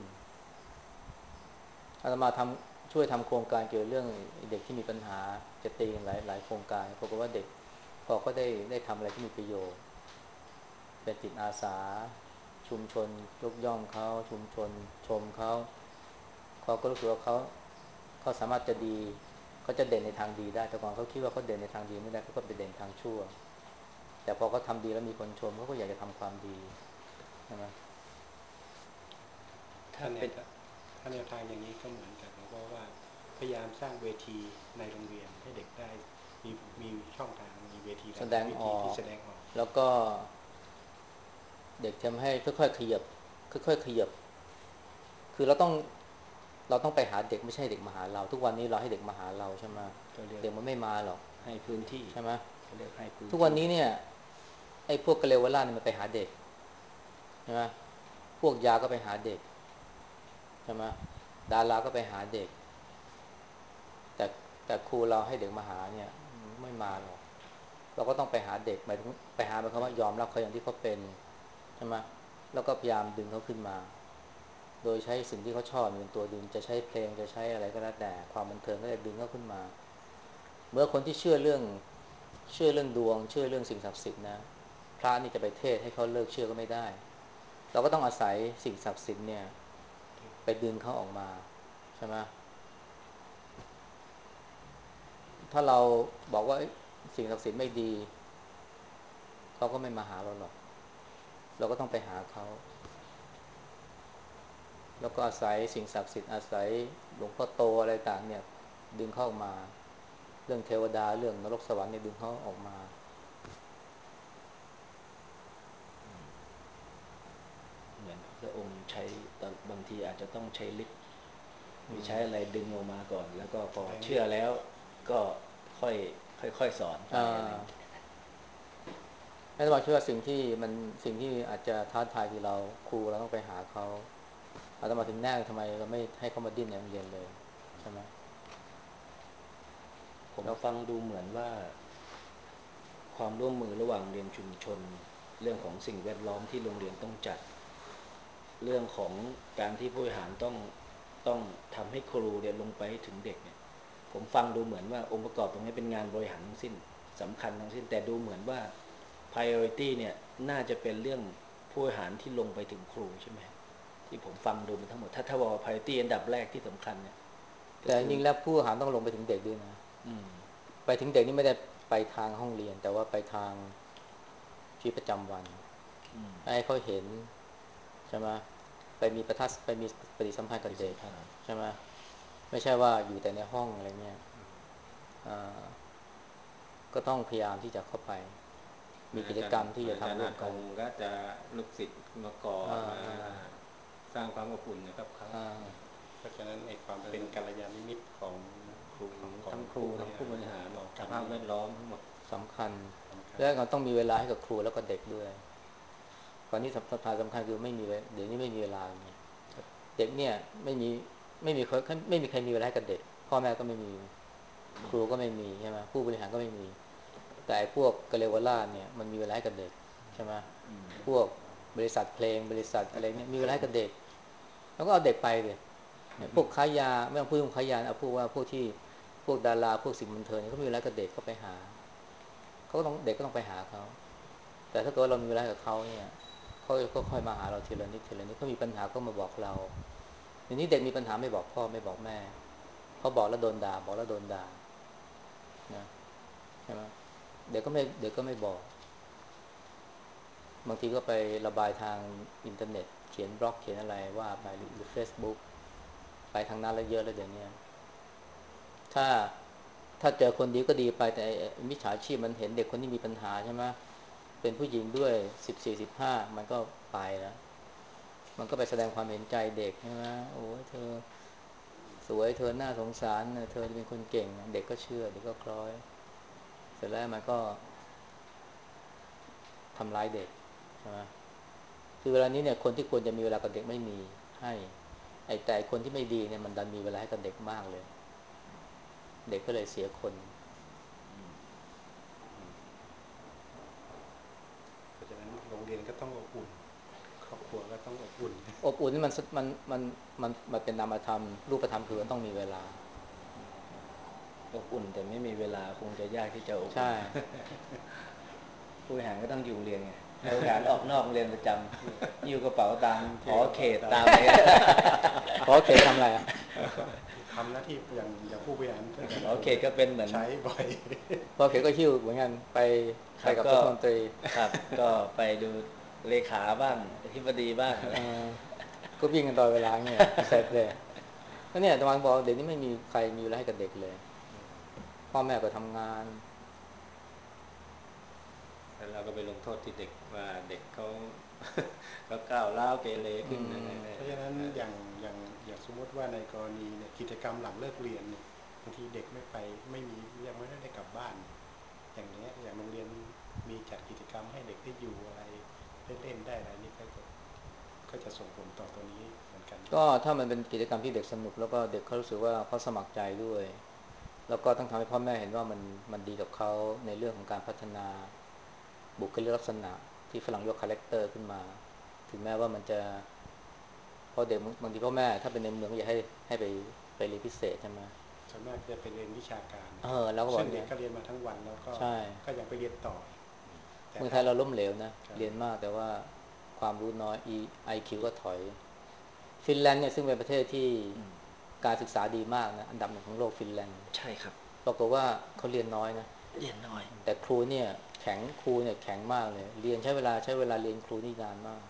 อาตมาช่วยทำโครงการเกี่ยวเรื่องเด็กที่มีปัญหาจะตีกันหลายโครงการปรากฏว่าเด็กพอก็ได้ทำอะไรที่มีประโยชน์เป็นจิตอาสาชุมชนยกย่องเขาชุมชนชมเขาก็รู้สึกว่าเขาสามารถจะดีเขาจะเด่นในทางดีได้แต่ก่อนเขาคิดว่าเขาเด่นในทางดีไม่ได้เขาก็ไปเด่นทางชั่วแต่พอเขาทำดีแล้วมีคนชมเขาก็อยากจะทำความดีใช่ไหมถ้าเป็นถ้าแนวทางอย่างนี้ก็เหมือนกับหลวงพ่อว่าพยายามสร้างเวทีในโรงเรียนให้เด็กได้มีมีช่องทางมีเวทีหแสดลายๆเวทีงออกที่แสดงออกแล้วก็เด็กทำให้ค่อยๆขยับค่อยๆขยับคือเราต้องไปหาเด็กไม่ใช่เด็กมาหาเราทุกวันนี้เราให้เด็กมาหาเราใช่ไหมก็เรียกเด็กมันไม่มาหรอกให้พื้นที่ใช่ไหมก็เรียกให้พื้นทุกวันที่นี้เนี่ยไอ้พวกกะเลวล่าเนี่ยมันไปหาเด็กใช่ไหมพวกยาก็ไปหาเด็กใช่ไหมดาราก็ไปหาเด็กแต่แต่ครูเราให้เด็กมาหาเนี่ยไม่มาหรอกเราก็ต้องไปหาเด็กไปหาหมายความว่ายอมรับเขาอย่างที่เขาเป็นใช่ไหมแล้วก็พยายามดึงเขาขึ้นมาโดยใช้สิ่งที่เขาชอบเป็นตัวดึงจะใช้เพลงจะใช้อะไรก็แล้วแต่ความบันเทิงก็จะดึงเขาขึ้นมาเมื่อคนที่เชื่อเรื่องดวงเชื่อเรื่องสิ่งศักดิ์สิทธิ์นะพระนี่จะไปเทศให้เขาเลิกเชื่อก็ไม่ได้เราก็ต้องอาศัยสิ่งศักดิ์สิทธิ์เนี่ยไปดึงเขาออกมาใช่ไหมถ้าเราบอกว่าสิ่งศักดิ์สิทธิ์ไม่ดีเขาก็ไม่มาหาเราหรอกเราก็ต้องไปหาเขาแล้วก็อาศัยสิ่งศักดิ์สิทธิ์อาศัยหลวงพ่อโตอะไรต่างเนี่ยดึงเข้ามาเรื่องเทวดาเรื่องนรกสวรรค์เนี่ยดึงเขาออกมาเหมือนพระองค์ใช้ตอนบางทีอาจจะต้องใช้ฤทธิ์หรือใช้อะไรดึงออกมาก่อนแล้วก็พอเชื่อแล้วก็ค่อยค่อยๆสอนไปอะไรให้เราคิดว่าสิ่งที่อาจจะท้าทายคือเราครูเราต้องไปหาเขาอาตมาถึงแน่ทำไมเราไม่ให้เขามาดิ้นในโรงเรียนเลยใช่ไหมผมแล้วฟังดูเหมือนว่าความร่วมมือระหว่างเรียนชุมชนเรื่องของสิ่งแวดล้อมที่โรงเรียนต้องจัดเรื่องของการที่ผู้บริหารต้องทำให้ครูเรียนลงไปถึงเด็กเนี่ยผมฟังดูเหมือนว่าองค์ประกอบตรงนี้เป็นงานบริหารทั้งสิ้นสำคัญทั้งสิ้นแต่ดูเหมือนว่า priority เนี่ยน่าจะเป็นเรื่องผู้บริหารที่ลงไปถึงครูใช่ไหมที่ผมฟังดูมันทั้งหมดถ้าบอกว่า priority อันดับแรกที่สำคัญเนี่ยก็แต่จคือริงๆแล้วผู้บริหารต้องลงไปถึงเด็กด้วยนะอืมไปถึงเด็กนี่ไม่ได้ไปทางห้องเรียนแต่ว่าไปทางชีวิตประจำวันอืมให้เขาเห็นใช่ไหมไปมีปฏิสัมพันธ์กับเด็กที่สำคัญใช่ไหมไม่ใช่ว่าอยู่แต่ในห้องอะไรเงี้ยก็ต้องพยายามที่จะเข้าไปมีกิจกรรมที่จะทำร่วมกันอาจารย์อาคงก็จะลูกศิษย์มาก่อมาสร้างความอบอุ่นนะครับเขาเพราะฉะนั้นไอ้ความเป็นกัลยาณมิตรของครูของทั้งครูทั้งผู้บริหารต่อสกันภาพแวดล้อมทั้งหมดสำคัญสำคัญและเราต้องมีเวลาให้กับครูแล้วก็เด็กด้วยก่อนนี้สำคัญคือไม่มีเดี๋ยวนี้ไม่มีเวลาเนี่ยเด็กเนี่ยไม่มีใครมีเวลาให้กับเด็กพ่อแม่ก็ไม่มีครูก็ไม่มีใช่ไหมผู้บริหารก็ไม่มีแต่พวกกะเลวราชเนี่ยมันมีเวลาให้กับเด็กใช่ไหมพวกบริษัทเพลงบริษัทอะไรเนี่ยมีเวลาให้กับเด็กแล้วก็เอาเด็กไปเลยพวกค้ายาไม่ต้องพูดถึงค้ายาเอาพวกที่พวกดาราพวกสิ่งบันเทิงเนี่ยเขามีเวลากับเด็กเขาไปหาเขาก็ต้องเด็กก็ต้องไปหาเขาแต่ถ้าเกิดเรามีเวลากับเขาเนี่ยเขาก็ค่อยมาหาเราทีละนิดทีละนิดเขามีปัญหาก็มาบอกเราทีนี้เด็กมีปัญหาไม่บอกพ่อไม่บอกแม่เขาบอกแล้วโดนด่าบอกแล้วโดนด่านะใช่ไหมเด็กก็ไม่บอกบางทีก็ไประบายทางอินเทอร์เน็ตเขียนบล็อกเขียนอะไรว่าไปหรือ Facebook ไปทางนั้นแล้วเยอะแล้วเดี๋ยวนี้ถ้าเจอคนดีก็ดีไปแต่มิจฉาชีพมันเห็นเด็กคนนี้มีปัญหาใช่ไหมเป็นผู้หญิงด้วย14-15มันก็ไปแล้วมันก็ไปแสดงความเห็นใจเด็กใช่ไหมโอ้ยเธอสวยเธอน่าสงสารเธอจะเป็นคนเก่งเด็กก็เชื่อเด็กก็คล้อยเสร็จแล้วมันก็ทำร้ายเด็กใช่ไหมคือเวลานี้เนี่ยคนที่ควรจะมีเวลากับเด็กไม่มีให้แต่คนที่ไม่ดีเนี่ยมันดันมีเวลาให้กับเด็กมากเลยเด็กก็เลยเสียคนเพราะฉะนั้นโรงเรียนก็ต้องอบอุ่นครอบครัวก็ต้องอบอุ่นอบอุ่นนี่มันเป็นนามธรรมรูปธรรมคือต้องมีเวลาอบอุ่นแต่ไม่มีเวลาคงจะยากที่จะอบอุ่นใช่ผู้บริหารก็ต้องอยู่โรงเรียนไงผู้บริหารออกนอกโรงเรียนประจำหิ้วกระเป๋าตามหอเขตตามอะไรขอเขตทำอะไรอ่ะทำหน้าที่อย่างผู้บริหารหอเขตก็เป็นเหมือนใช้บ่อยขอเขตก็หิ้วเหมือนกันไปกับรัฐมนตรีครับก็ไปดูเลขาบ้างอธิบดีบ้างก็วิ่งกันตลอดเวลาเงี้ยเสร็จเลยแล้วเนี่ยตะวันบอกเดี๋ยวนี้ไม่มีใครมีเวลาให้กับเด็กเลยพ่อแม่ก็ทำงานแล้วเราก็ไปลงโทษที่เด็กว่าเด็กเขา เขาก้าวร้าวเกเรขึ้นอะไรเพราะฉะนั้นอย่างสมมติว่าในกรณีเนี่ยกิจกรรมหลังเลิกเรียนเนี่ยบางทีเด็กไม่ไปไม่มียังไม่ได้กลับบ้านอย่างนี้อย่างโรงเรียนมีจัดกิจกรรมให้เด็กได้อยู่อะไรเล่นได้อะไรนี่ก็จะส่งผลต่อตัวนี้เหมือนกันก็ถ้ามันเป็นกิจกรรมที่เด็กสนุกแล้วก็เด็กเขารู้สึกว่าเขาสมัครใจด้วยแล้วก็ต้องทำให้พ่อแม่เห็นว่ามันดีกับเขาในเรื่องของการพัฒนาบุคลิกลักษณะที่ฝรั่งเรียกคาแรคเตอร์ขึ้นมาถึงแม้ว่ามันจะเพราะเด็กบางทีพ่อแม่ถ้าเป็นในเมืองก็อยากให้ไปเรียนพิเศษใช่ไหมส่วนมากจะไปเรียนวิชาการแล้วก็บอกซึ่งเด็กก็เรียนมาทั้งวันแล้วก็ยังไปเรียนต่อเมืองไทยเราล้มเหลวนะเรียนมากแต่ว่าความรู้น้อย IQ ก็ถอยฟินแลนด์เนี่ยซึ่งเป็นประเทศที่การศึกษาดีมากนะอันดับหนึ่งของโลกฟินแลนด์ใช่ครับปรากฏว่าเขาเรียนน้อยนะเรียนน้อยแต่ครูเนี่ยแข็งมากเลยเรียนใช้เวลาเรียนครูนี่นานมาก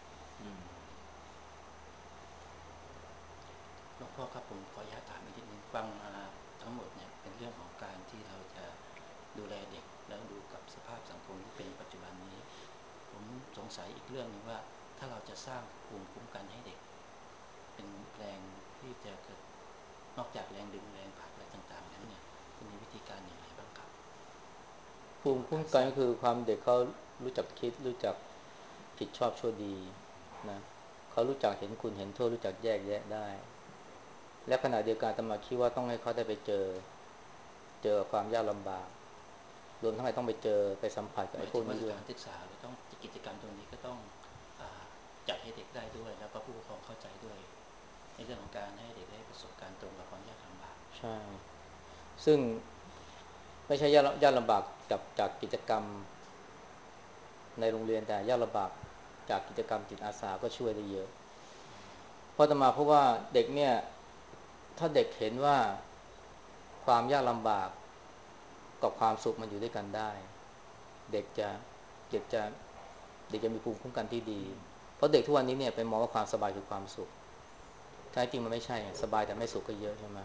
หลวงพ่อครับผมขออนุญาตถามอีกนิดนึงฟังมาทั้งหมดเนี่ยเป็นเรื่องของการที่เราจะดูแลเด็กแล้วดูกับสภาพสังคมที่เป็นปัจจุบันนี้ผมสงสัยอีกเรื่องนึงว่าถ้าเราจะสร้างภูมิคุ้มกันให้เด็กเป็นแรงที่จะเกิดนอกจากแรงดึงแรงผลักอะไรต่างๆแล้วเนี่ยจะมีวิธีการอย่างไรบ้างครับภูมิคุ้มกันก็คือความเด็กเขารู้จักคิดรู้จักผิดชอบชั่วดีนะเขารู้จักเห็นคุณเห็นโทษรู้จักแยกแยะได้และขณะเดียวกันอาตมาคิดว่าต้องให้เขาได้ไปเจอความยากลำบากรวมทั้งต้องไปเจอไปสัมผัสกับไอ้พวกนี้ด้วยสถานศึกษาก็ต้องกิจกรรมตรงนี้ก็ต้องจัดให้เด็กได้ด้วยแล้วก็ผู้ปกครองเข้าใจด้วยในเรื่องของการให้เด็กได้ประสบการณ์ตรงกับความยากลำบากใช่ซึ่งไม่ใช่ยากลำบากจากกิจกรรมในโรงเรียนแต่ยากลำบากจากกิจกรรมจิตอาสาก็ช่วยได้เยอะเพราะเพราะว่าเด็กเนี่ยถ้าเด็กเห็นว่าความยากลำบากกับความสุขมันอยู่ด้วยกันได้เด็กจะเด็กจะเด็กจะมีภูมิคุ้มกันที่ดีเพราะเด็กทุกวันนี้เนี่ยไปมองว่าความสบายคือความสุขแท้จริงมันไม่ใช่สบายแต่ไม่สุขก็เยอะใช่ไหม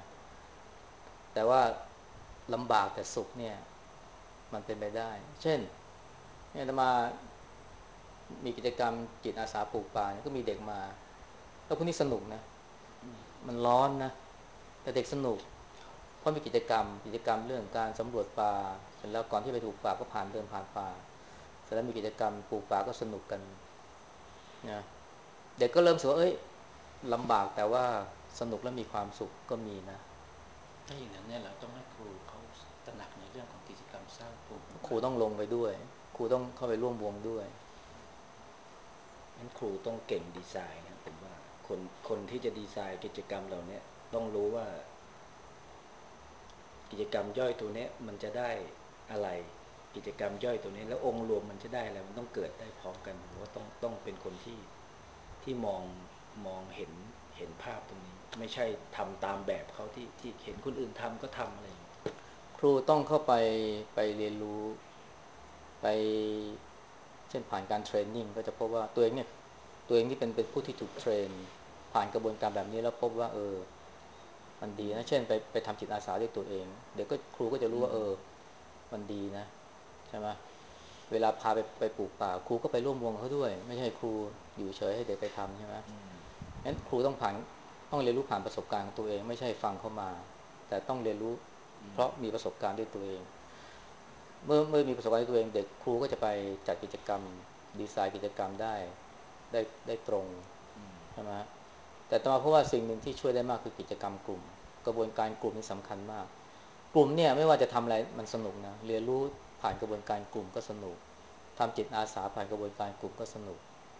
แต่ว่าลำบากแต่สุขเนี่ยมันเป็นไปได้เช่นเนี่ยอาตมามีกิจกรรมจิตอาสาปลูกป่าเนี่ยก็มีเด็กมาแล้วพวกนี้สนุกนะมันร้อนนะแต่เด็กสนุกเพราะมีกิจกรรมเรื่องการสำรวจป่าเสร็จแล้วก่อนที่ไปปลูกป่าก็เดินผ่านป่าเสร็จแล้วมีกิจกรรมปลูกป่าก็สนุกกันนะเด็กก็เริ่มรู้สึกว่าเอ้ยลำบากแต่ว่าสนุกและมีความสุขก็มีนะถ้าอย่างนั้นเนี่ยเราต้องให้ครูเขาตระหนักในเรื่องของกิจกรรมสร้างภูมิคุ้มกันครูต้องลงไปด้วยครูต้องเข้าไปร่วมวงด้วยงั้นครูต้องเก่งดีไซน์นะผมว่าคนที่จะดีไซน์กิจกรรมเหล่านี้ต้องรู้ว่ากิจกรรมย่อยตัวนี้มันจะได้อะไรกิจกรรมย่อยตัวนี้แล้วองค์รวมมันจะได้อะไรมันต้องเกิดได้พร้อมกันผมว่าต้องเป็นคนที่มองเห็นภาพตรงนี้ไม่ใช่ทำตามแบบเขาที่เห็นคนอื่นทำก็ทำอะไรอย่างนี้ครูต้องเข้าไปเรียนรู้ไปเช่นผ่านการเทรนนิ่งก็จะพบว่าตัวเองเนี่ยตัวเองที่เป็นผู้ที่ถูกเทรนผ่านกระบวนการแบบนี้แล้วพบว่ามันดีนะเช่นไปทำจิตอาสาด้วยตัวเองเดี๋ยวก็ครูก็จะรู้ว่ามันดีนะใช่ไหมเวลาพาไปปลูกป่าครูก็ไปร่วมวงเขาด้วยไม่ใช่ครูอยู่เฉยให้เด็กไปทำใช่ไหมงั้นครูต้องเรียนรู้ผ่านประสบการณ์ของตัวเองไม่ใช่ฟังเข้ามาแต่ต้องเรียนรู้เพราะมีประสบการณ์ด้วยตัวเองเมื่อมีประสบการณ์ด้วยตัวเองเด็กครูก็จะไปจัดกิจกรรมดีไซน์กิจกรรมได้ตรงใช่ไหมแต่ต่อมาเพราะว่าสิ่งหนึ่งที่ช่วยได้มากคือกิจกรรมกลุ่มกระบวนการกลุ่มนี่สำคัญมากกลุ่มเนี่ยไม่ว่าจะทำอะไรมันสนุกนะเรียนรู้ผ่านกระบวนการกลุ่มก็สนุกทำจิตอาสาผ่านกระบวนการกลุ่มก็สนุก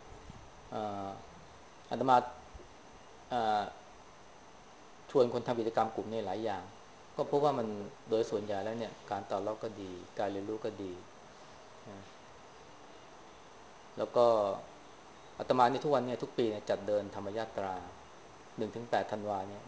อาตมาชวนคนทำกิจกรรมกลุ่มนี่หลายอย่างก็พบว่ามันโดยส่วนใหญ่แล้วเนี่ยการตอบรับก็ดีการเรียนรู้ก็ดีนะแล้วก็อาตมานี่ทุกวันเนี่ยทุกปีเนี่ยจัดเดินธรรมยาตรา 1-8 ธันวาเนี่ย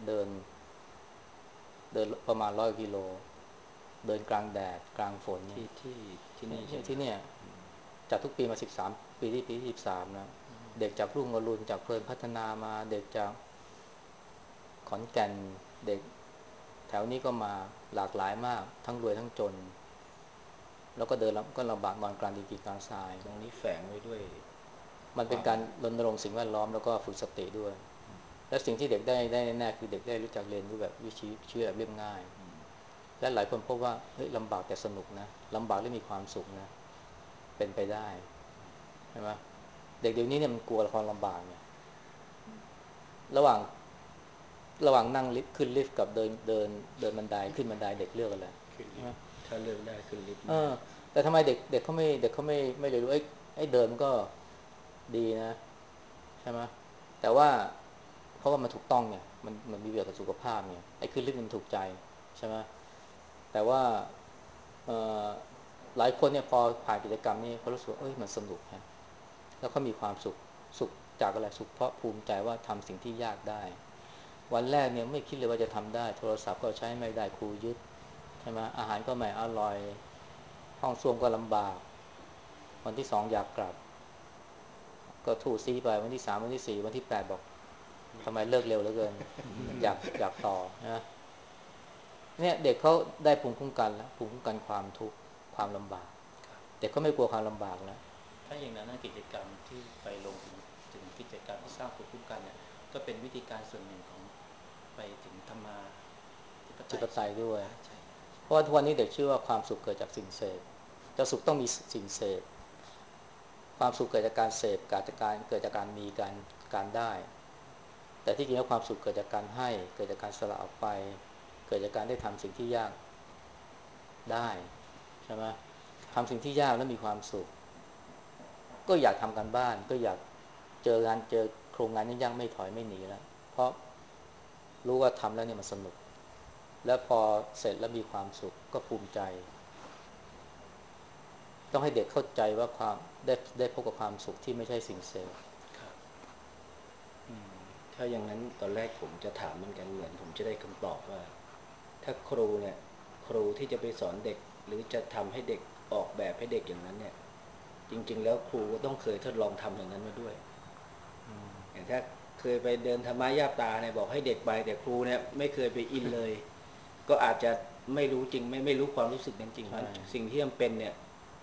เดินประมาณ100 กิโลเดินกลางแดดกลางฝนเนี่ยที่นี่ใช่ไหมที่เนี่ยจัดทุกปีมา13ปีที่13แล้วเด็กจากรุ่งอรุณจากเพลินพัฒนามาเด็กจากขอนแก่นเด็กแถวนี้ก็มาหลากหลายมากทั้งรวยทั้งจนแล้วก็เดินก็ลำบากนอนกลางดินกลางทรายตรงนี้แฝงไว้ด้วยมันเป็นการรณรงค์สิ่งแวดล้อมแล้วก็ฝึกสติด้วยและสิ่งที่เด็กได้แน่คือเด็กได้รู้จักเรียนรู้แบบวิถีชีวิตแบบเรียบง่ายและหลายคนพบว่าเฮ้ยลำบากแต่สนุกนะลำบากและมีความสุขนะเป็นไปได้ใช่ไหมเด็กเดี๋ยวนี้เนี่ยมันกลัวความลำบากเนี่ยระหว่างนั่งลิฟต์ขึ้นลิฟต์กับเดินบันไดขึ้นบันไดเด็กเลือกอะไรขึ้นลิฟต์ถ้าเลือกได้ขึ้นลิฟต์แต่ทำไมเด็กเขาไม่เรียนรู้ไอ้เดินมันก็ดีนะใช่ไหมแต่ว่าเพราะว่ามันถูกต้องเนี่ยมันมีประโยชน์ต่อสุขภาพเนี่ยไอ้ขึ้นลิฟต์มันถูกใจใช่ไหมแต่ว่าเอ่อหลายคนเนี่ยพอผ่านกิจกรรมนี้เขารู้สึกว่าเอ้ยมันสนุกฮะแล้วเขามีความสุขจากอะไรสุขเพราะภูมิใจว่าทำสิ่งที่ยากได้วันแรกเนี่ยไม่คิดเลยว่าจะทำได้โทรศัพท์ก็ใช้ไม่ได้ครูยึดใช่ไหมอาหารก็ไม่อร่อยห้องส้วมก็ลำบากวันที่2อยากกลับก็ถูซีไปวันที่3วันที่4วันที่8บอกทำไมเลิกเร็วเหลือเกินอยากต่อนะเนี่ยเด็กเขาได้ภูมิคุ้มกันแล้วภูมิคุ้มกันความทุกข์ความลำบากเด็กก็ไม่กลัวความลำบากแล้วถ้าอย่างนั้นกิจกรรมที่ไปลงถึงกิจกรรมที่สร้างภูมิคุ้มกันเนี่ยก็เป็นวิธีการส่วนหนึ่งของไปถึงธรรมาจิตไตยด้วยใช่เพราะว่าทุกวันนี้เด็กเชื่อว่าความสุขเกิดจากสิ่งเสพจะสุขต้องมีสิ่งเสพความสุขเกิดจากการเสพเกิดจากการมีการได้แต่ที่จริงแล้วความสุขเกิดจากการให้เกิดจากการสละออกไปเกิดจากการได้ทำสิ่งที่ยากได้ใช่ไหมทำสิ่งที่ยากแล้วมีความสุขก็อยากทำการบ้านก็อยากเจอโครงงานยากๆไม่ถอยไม่หนีแล้วเพราะรู้ว่าทำแล้วเนี่ยมันสนุกแล้วพอเสร็จแล้วมีความสุขก็ภูมิใจต้องให้เด็กเข้าใจว่าความได้พบกับความสุขที่ไม่ใช่สิ่งเสพครับถ้าอย่างนั้นตอนแรกผมจะถามเหมือนกันเหมือนผมจะได้คำตอบว่าถ้าครูเนี่ยครูที่จะไปสอนเด็กหรือจะทำให้เด็กออกแบบให้เด็กอย่างนั้นเนี่ยจริงๆแล้วครูก็ต้องเคยทดลองทำอย่างนั้นมาด้วยอย่างถ้าเคยไปเดินธรรมะยาตราเนี่ยบอกให้เด็กไปแต่ครูเนี่ยไม่เคยไปอินเลยก็อาจจะไม่รู้จริงไม่รู้ความรู้สึกนั้นจริงเพราะสิ่งที่จำเป็นเนี่ยค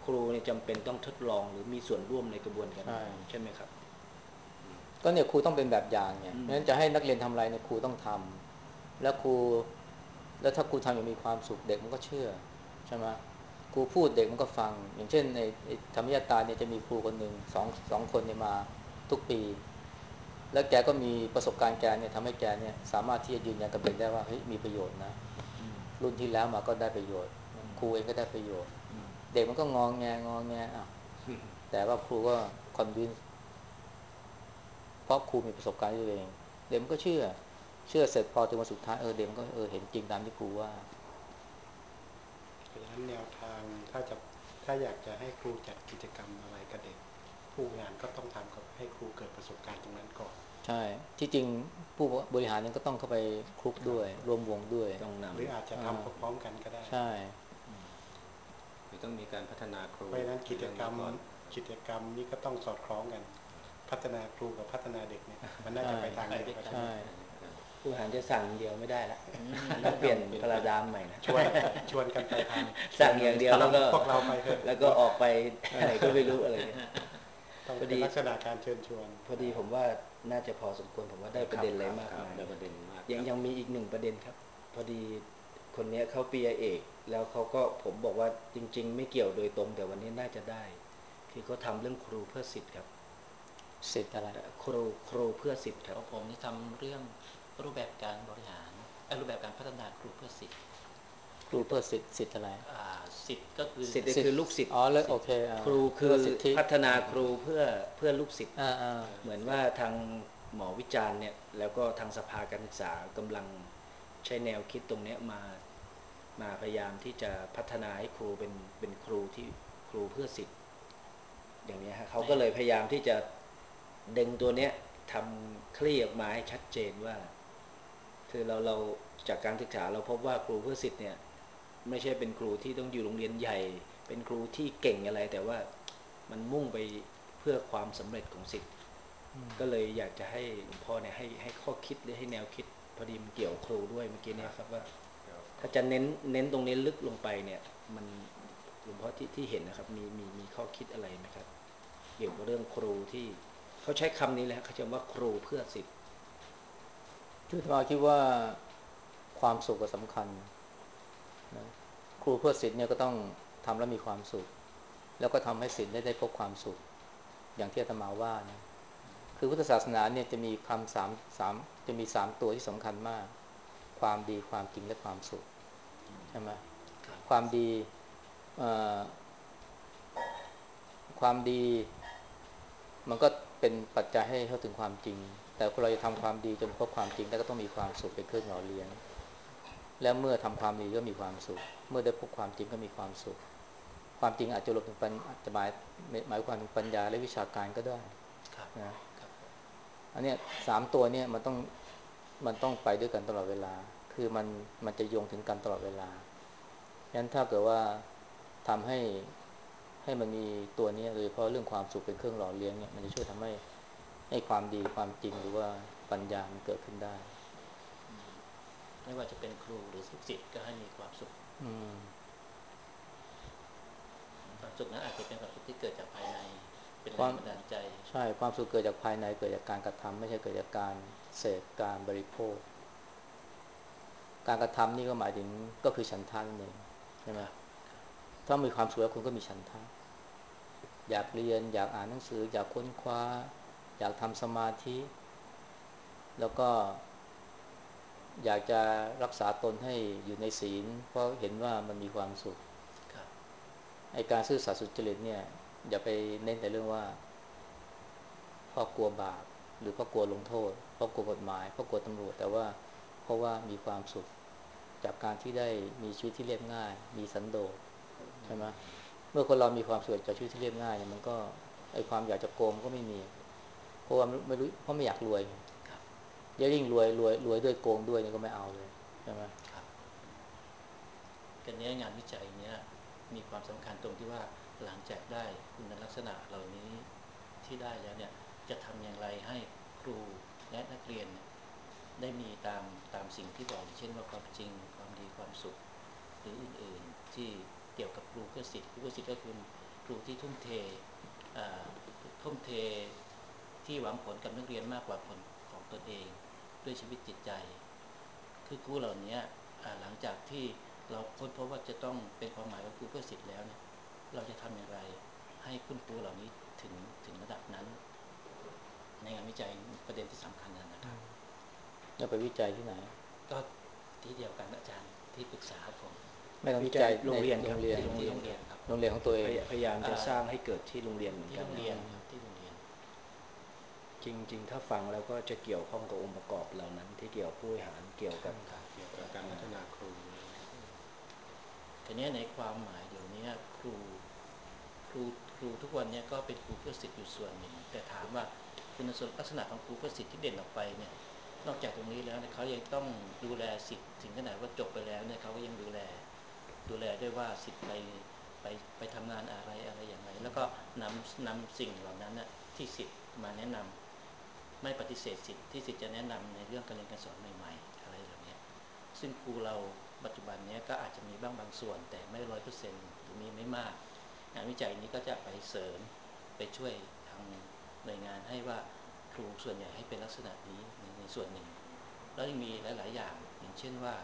ครูเนี่ยจำเป็นต้องทดลองหรือมีส่วนร่วมในกระบวนการใช่ไหมครับก็เนี่ยครูต้องเป็นแบบอย่างไงเพราะฉะนั้นจะให้นักเรียนทำอะไรเนี่ยครูต้องทำแล้วครูแล้วถ้าครูทำอย่างมีความสุขเด็กมันก็เชื่อใช่ไหมครูพูดเด็กมันก็ฟังอย่างเช่นในธรรมยตาเนี่ยจะมีครูคนหนึ่งสองคนเนี่ยมาทุกปีแล้วแกก็มีประสบการณ์แกเนี่ยทำให้แกเนี่ยสามารถที่จะยืนยันกับเด็กได้ว่าเฮ้ยมีประโยชน์นะรุ่นที่แล้วมาก็ได้ประโยชน์ครูเองก็ได้ประโยชน์เด็กมันก็งอแงอ่ะแต่ว่าครูก็คอนวินส์เพราะครูมีประสบการณ์ด้วยตัวเองเด็กมันก็เชื่อเสร็จพอถึงวันสุดท้ายเด็กมันก็เห็นจริงตามที่ครูว่าเพราะฉะนั้นแนวทางถ้าอยากจะให้ครูจัดกิจกรรมอะไรกับเด็กผู้งานก็ต้องทำกับให้ครูเกิดประสบการณ์ตรงนั้นก่อนใช่ที่จริงผู้บริหารเนี่ยก็ต้องเข้าไปคลุกด้วยร่วมวงด้วยต้องนำหรืออาจจะทำพร้อมๆกันก็ได้ใช่คือต้องมีการพัฒนาครูเพราะฉะนั้นกิจกรรมก่อนนี้ก็ต้องสอดคล้องกันพัฒนาครูกับพัฒนาเด็กเนี่ยมันน่าจะไปทางเดียวกันใช่ผู้บริหารจะสั่งเดียวไม่ได้ละต้องเปลี่ยนพาราดามใหม่นะชวนกันไปทำสั่งอย่างเดียวแล้วก็พวกเราไปเถอะแล้วก็ออกไปไหนก็ไม่รู้อะไรเงี้ยต้องเป็นลักษณะการเชิญชวนพอดีผมว่าน่าจะพอสมควรผมว่าได้ประเด็นอะไรมากมายได้ประเด็นมากยังมีอีกหนึ่งประเด็นครับพอดีคนนี้เขาปริญญาเอกแล้วเขาก็ผมบอกว่าจริงๆไม่เกี่ยวโดยตรงแต่วันนี้น่าจะได้คือเขาทำเรื่องครูเพื่อสิทธิ์ครับสิทธิ์อะไรครูเพื่อสิทธิ์ครับผมนี่ทำเรื่องรูปแบบการบริหารรูปแบบการพัฒนาครูเพื่อสิทธิ์ครูเพื่อสิทธิ์อะไรสิทธิ์ก็คือสิทธิ์คือลูกศิษย์อ๋อแล้วโอเคครูคือพัฒนาครูเพื่อลูกศิษย์เหมือนว่าทางหมอวิจารณ์เนี่ยแล้วก็ทางสภาการศึกษากำลังใช้แนวคิดตรงนี้มาพยายามที่จะพัฒนาให้ครูเป็นครูที่ครูเพื่อสิทธิ์อย่างนี้ฮะเขาก็เลยพยายามที่จะดึงตัวเนี้ยทำคลี่ออกมาให้ชัดเจนว่าคือเราจากการศึกษาเราพบว่าครูเพื่อสิทธิ์เนี่ยไม่ใช่เป็นครูที่ต้องอยู่โรงเรียนใหญ่เป็นครูที่เก่งอะไรแต่ว่ามันมุ่งไปเพื่อความสำเร็จของสิทธิ์ก็เลยอยากจะให้หลวงพ่อเนี่ยให้ข้อคิดหรือให้แนวคิดพอดีมันเกี่ยวครูด้วยเมื่อกี้เนี่ยครับว่าถ้าจะเน้นตรงนี้ลึกลงไปเนี่ยมันหลวงพ่อที่เห็นนะครับมีข้อคิดอะไรไหมครับเกี่ยวกับเรื่องครูที่เขาใช้คำนี้แหละเขาใช้ว่าครูเพื่อสิทธิ์คืออาตมาคิดว่าความสุขก็สำคัญนะครูเพื่อสิทธิ์เนี่ยก็ต้องทำแล้วมีความสุขแล้วก็ทำให้สิทธิ์ได้พบความสุขอย่างที่อาตมาว่านะคือพุทธศาสนาเนี่ยจะมีคำสามจะมี3 ตัวที่สำคัญมากความดีความจริงและความสุขใช่ไหมความดีเอ่อความดีมันก็เป็นปัจจัยให้เข้าถึงความจริงแต่คนเราจะทำความดีจนพบความจริงแล้วก็ต้องมีความสุขเป็นเครื่องหล่อเลี้ยงและเมื่อทำความดีก็มีความสุขเมื่อได้พบความจริงก็มีความสุขความจริงอาจจะรวมถึงอาจจะหมายความถึงปัญญาและวิชาการก็ได้นะอันเนี้ย3 ตัวเนี่ยมันต้องไปด้วยกันตลอดเวลาคือมันจะโยงถึงกันตลอดเวลาฉะนั้นถ้าเกิดว่าทำให้มันมีตัวนี้โดยเฉพาะเรื่องความสุขเป็นเครื่องหล่อเลี้ยงเนี่ยมันจะช่วยทำให้ความดีความจริงหรือว่าปัญญามันเกิดขึ้นได้ไม่ว่าจะเป็นครูหรือลูกศิษย์ก็ให้มีความสุขความสุขนั้นอาจจะเป็นความสุขที่เกิดจากภายในเป็นแรงบันดาลใจใช่ความสุขเกิดจากภายในเกิดจากการกระทำไม่ใช่เกิดจากการเสพการบริโภคการกระทำนี่ก็หมายถึงก็คือฉันทะนั่นเองใช่ไหมถ้ามีความสุขแล้วคุณก็มีฉันทะอยากเรียนอยากอ่านหนังสืออยากค้นคว้าอยากทำสมาธิแล้วก็อยากจะรักษาตนให้อยู่ในศีลเพราะเห็นว่ามันมีความสุขไอ้การซื่อสัตย์สุจริตเนี่ยอย่าไปเน้นแต่เรื่องว่าเพราะกลัวบาปหรือเพราะกลัวลงโทษเพราะกลัวกฎหมายเพราะกลัวตำรวจแต่ว่าเพราะว่ามีความสุขจากการที่ได้มีชีวิตที่เรียบง่ายมีสันโดษใช่ไหมเมื่อคนเรามีความสุขจากชีวิตที่เรียบง่ายเนี่ยมันก็ไอ้ความอยากจะโกงก็ไม่มีเพราะว่าไม่รู้เพราะไม่อยากรวยเดี๋ยวยิ่งรวยด้วยโกงด้วยนี่ก็ไม่เอาเลยใช่ไหมกันนี้งานวิจัยเนี้ยมีความสำคัญตรงที่ว่าหลังจากได้คุณลักษณะเหล่านี้ที่ได้แล้วเนี่ยจะทำอย่างไรให้ครูและนักเรียนได้มีตามสิ่งที่บอกเช่นว่าความจริงความดีความสุขหรืออื่นๆที่เกี่ยวกับครูเพื่อสิทธิ์ครูเพื่อสิทธิ์ก็คือครูที่ทุ่มเทอ่าทุ่มเทที่หวังผลกับนักเรียนมากกว่าผลของตนเองด้วยชีวิตจิตใจคือครูเหล่านี้หลังจากที่เราค้นพบว่าจะต้องเป็นความหมายของครูเพื่อสิทธิ์แล้วเนี่ยเราจะทำอย่างไรให้คุณครูเหล่านี้ถึงระดับนั้นในงานวิจัยประเด็นที่สำคัญนะครับแล้วไปวิจัยที่ไหนก็ที่เดียวกันอาจารย์ที่ปรึกษาผมไม่ต้องวิจัยโรงเรียนครับที่โรงเรียนครับโรงเรียนของตัวเองพยายามจะสร้างให้เกิดที่โรงเรียนเหมือนที่กันโรงเรียนครับที่โรงเรียนจริงๆถ้าฟังแล้วก็จะเกี่ยวข้องกับองค์ประกอบเหล่านั้นที่เกี่ยวกับผู้บริหารเกี่ยวกับการพัฒนาครูทีนี้ในความหมายเดี๋ยวนี้ครูทุกวันนี้ก็เป็นครูเพื่อสิทธิ์อยู่ส่วนหนึ่งแต่ถามว่าคุณลักษณะของครูเพื่อสิทธิ์ที่เด่นออกไปเนี่ยนอกจากตรงนี้แล้วเขายังต้องดูแลสิทธิ์ถึงขนาดว่าจบไปแล้วเนี่ยเขาก็ยังดูแลด้วยว่าสิทธิ์ไปทำงานอะไรอย่างไรแล้วก็นำสิ่งเหล่านั้นน่ะที่สิทธิ์มาแนะนำไม่ปฏิเสธสิทธิ์ที่สิทธิ์จะแนะนำในเรื่องการเรียนการสอนใหม่ๆอะไรเหล่านี้ซึ่งครูเราปัจจุบันนี้ก็อาจจะมีบางส่วนแต่ไม่100%หรือมีไม่มากงานวิจัยนี้ก็จะไปเสริมไปช่วยทางหน่วยงานให้ว่าครูส่วนใหญ่ให้เป็นลักษณะนี้ในส่วนหนึ่งแล้วยังมีหลายๆอย่างอย่างเช่นว่า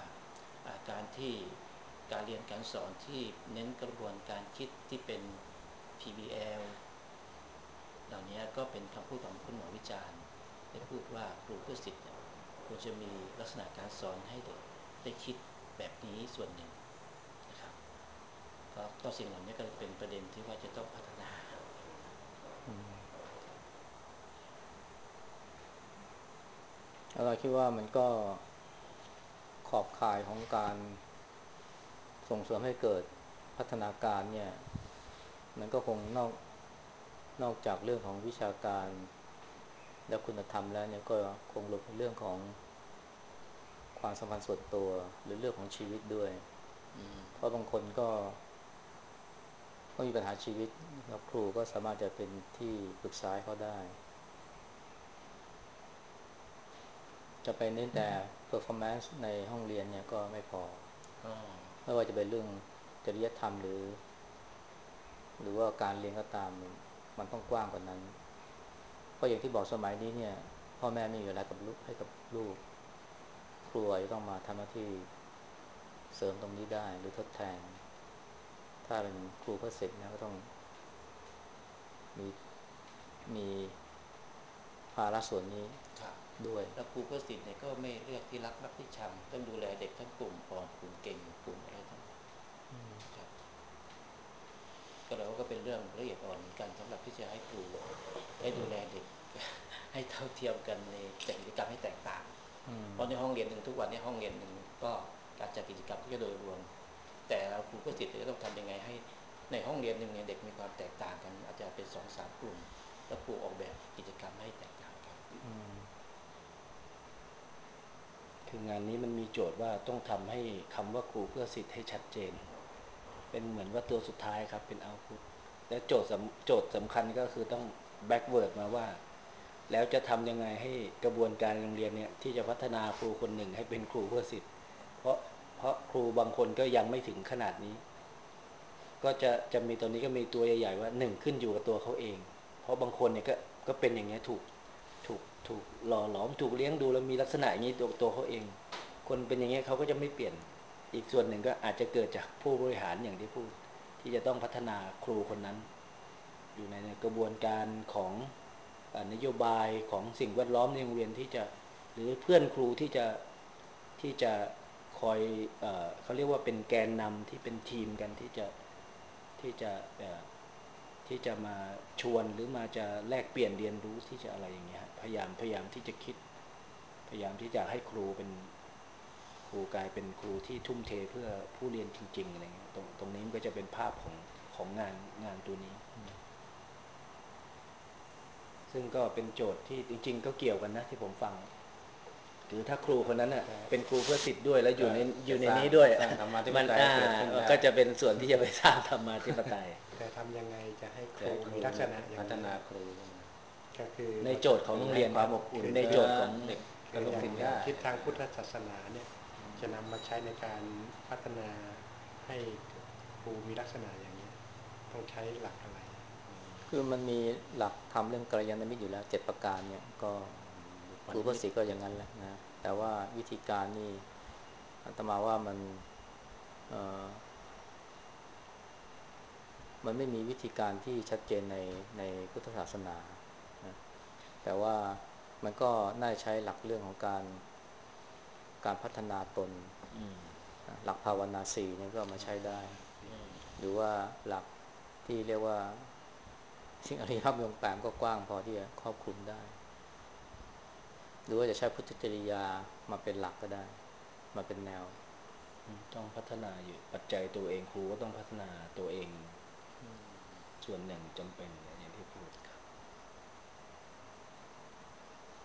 การเรียนการสอนที่เน้นกระบวนการคิดที่เป็น PBL เหล่านี้ก็เป็นคำพูดของคุณหมอวิจารณ์ได้พูดว่าครูเพื่อสิทธิ์ควรจะมีลักษณะการสอนให้เด็กได้คิดแบบนี้ส่วนหนึ่งนะครับก็สิ่งเหล่านี้ก็เป็นประเด็นที่ว่าจะต้องพัฒนาเราคิดว่ามันก็ขอบข่ายของการส่งเสริมให้เกิดพัฒนาการเนี่ยมันก็คงนอกจากเรื่องของวิชาการและคุณธรรมแล้วเนี่ยก็คงรวมถึงเรื่องของความสัมพันธ์ส่วนตัวหรือเรื่องของชีวิตด้วยเพราะบางคนก็มีปัญหาชีวิตแล้วครูก็สามารถจะเป็นที่ปรึกษาให้เขาได้จะไปเน้นแต่ performance ในห้องเรียนเนี่ยก็ไม่พอไม่ว่าจะเป็นเรื่องจริยธรรมหรือว่าการเรียนก็ตามมันต้องกว้างกว่านั้นเพราะอย่างที่บอกสมัยนี้เนี่ยพ่อแม่ไม่มีเวลากับลูกให้กับลูกครูจะต้องมาทำหน้าที่เสริมตรงนี้ได้หรือทดแทนถ้าเป็นครูเพื่อเสร็จนะก็ต้องมีภาระส่วนนี้ด้วยแล้วครูเพื่อสิทธิ์เนี่ยก็ไม่เลือกที่รักที่ชังต้องดูแลเด็กทั้งกลุ่มอ่อนกลุ่มเก่งกลุ่มอะไรทั้งครับก็แล้วก็เป็นเรื่องละเอียดอ่อนเหมือนกันสำหรับที่จะให้ครูได้ดูแลเด็กให้เท่าเทียมกันในจัดกิจกรรมให้แตกต่างเพราะในห้องเรียนหนึ่งทุกวันในห้องเรียนหนึ่งก็การจัดกิจกรรมก็โดยรวมแต่เราครูเพื่อสิทธิ์จะต้องทำยังไงให้ในห้องเรียนหนึ่งเนี่ยเด็กมีความแตกต่างกันอาจจะเป็น 2-3 กลุ่มแล้วครูออกแบบกิจกรรมให้แตกต่างกันคืองานนี้มันมีโจทย์ว่าต้องทำให้คำว่าครูเพื่อสิทธิ์ให้ชัดเจนเป็นเหมือนว่าตัวสุดท้ายครับเป็นเอาท์พุตและโจทย์สำคัญก็คือต้องแบ็กเวิร์ดมาว่าแล้วจะทำยังไงให้กระบวนการโรงเรียนเนี่ยที่จะพัฒนาครูคนหนึ่งให้เป็นครูเพื่อสิทธิ์เพราะครูบางคนก็ยังไม่ถึงขนาดนี้ก็จะมีตอนนี้ก็มีตัวใหญ่ๆว่าหนึ่งขึ้นอยู่กับตัวเขาเองเพราะบางคนเนี่ยก็เป็นอย่างเงี้ยถูกหล่อหลอมถูกเลี้ยงดูแล้วมีลักษณะอย่างนี้ตัวเขาเองคนเป็นอย่างเงี้ยเขาก็จะไม่เปลี่ยนอีกส่วนหนึ่งก็อาจจะเกิดจากผู้บริหารอย่างที่พูดที่จะต้องพัฒนาครูคนนั้นอยู่ในกระบวนการของนโยบายของสิ่งแวดล้อมในโรงเรียนที่จะหรือเพื่อนครูที่จะคอยเขาเรียกว่าเป็นแกนนำที่เป็นทีมกันที่จะมาชวนหรือมาจะแลกเปลี่ยนเรียนรู้ที่จะอะไรอย่างเงี้ยพยายามที่จะคิดพยายามที่จะให้ครูเป็นครูกลายเป็นครูที่ทุ่มเทเพื่อผู้เรียนจริงๆอะไรเงี้ยตรงนี้มันก็จะเป็นภาพของงานตัวนี้ซึ่งก็เป็นโจทย์ที่จริงๆก็เกี่ยวกันนะที่ผมฟังคือถ้าครูคนนั้นน่ะเป็นครูเพื่อสิทธิ์ด้วยแล้วอยู่ในนี้ด้วยมันก็จะเป็นส่วนที่จะไปสร้างธรรมาธิปไตยแต่ทำยังไงจะให้ครูมีลักษณะอย่างพัฒนาครูก็คือในโจทย์ของโรงเรียนความอบอุ่นในโจทย์ของเด็กคืออย่างทิศทางพุทธศาสนาเนี่ยจะนำมาใช้ในการพัฒนาให้ครูมีลักษณะอย่างนี้ต้องใช้หลักอะไรคือมันมีหลักทำเรื่องกัลยาณมิตรอยู่แล้ว7ประการเนี่ยก็ครูประสิทธิ์ก็อย่างนั้นแหละนะแต่ว่าวิธีการนี่อาตมาว่าเอ่อมันไม่มีวิธีการที่ชัดเจนในพุทธศาสนานะแต่ว่ามันก็น่าใช้หลักเรื่องของการพัฒนาตนหลักภาวนาสี่นี่ก็มาใช้ได้หรือว่าหลักที่เรียกว่าสิ่งอริยมรรคมีองค์แปดก็กว้างพอที่จะครอบคลุมได้หรือว่าจะใช้พุทธจริยามาเป็นหลักก็ได้มาเป็นแนวต้องพัฒนาอยู่ปัจจัยตัวเองครูก็ต้องพัฒนาตัวเองส่วนหนึ่งจำเป็นอย่างที่พูด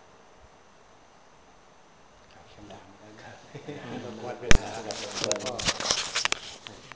คำถามกันรบกวนเวลาหลวงพ่อ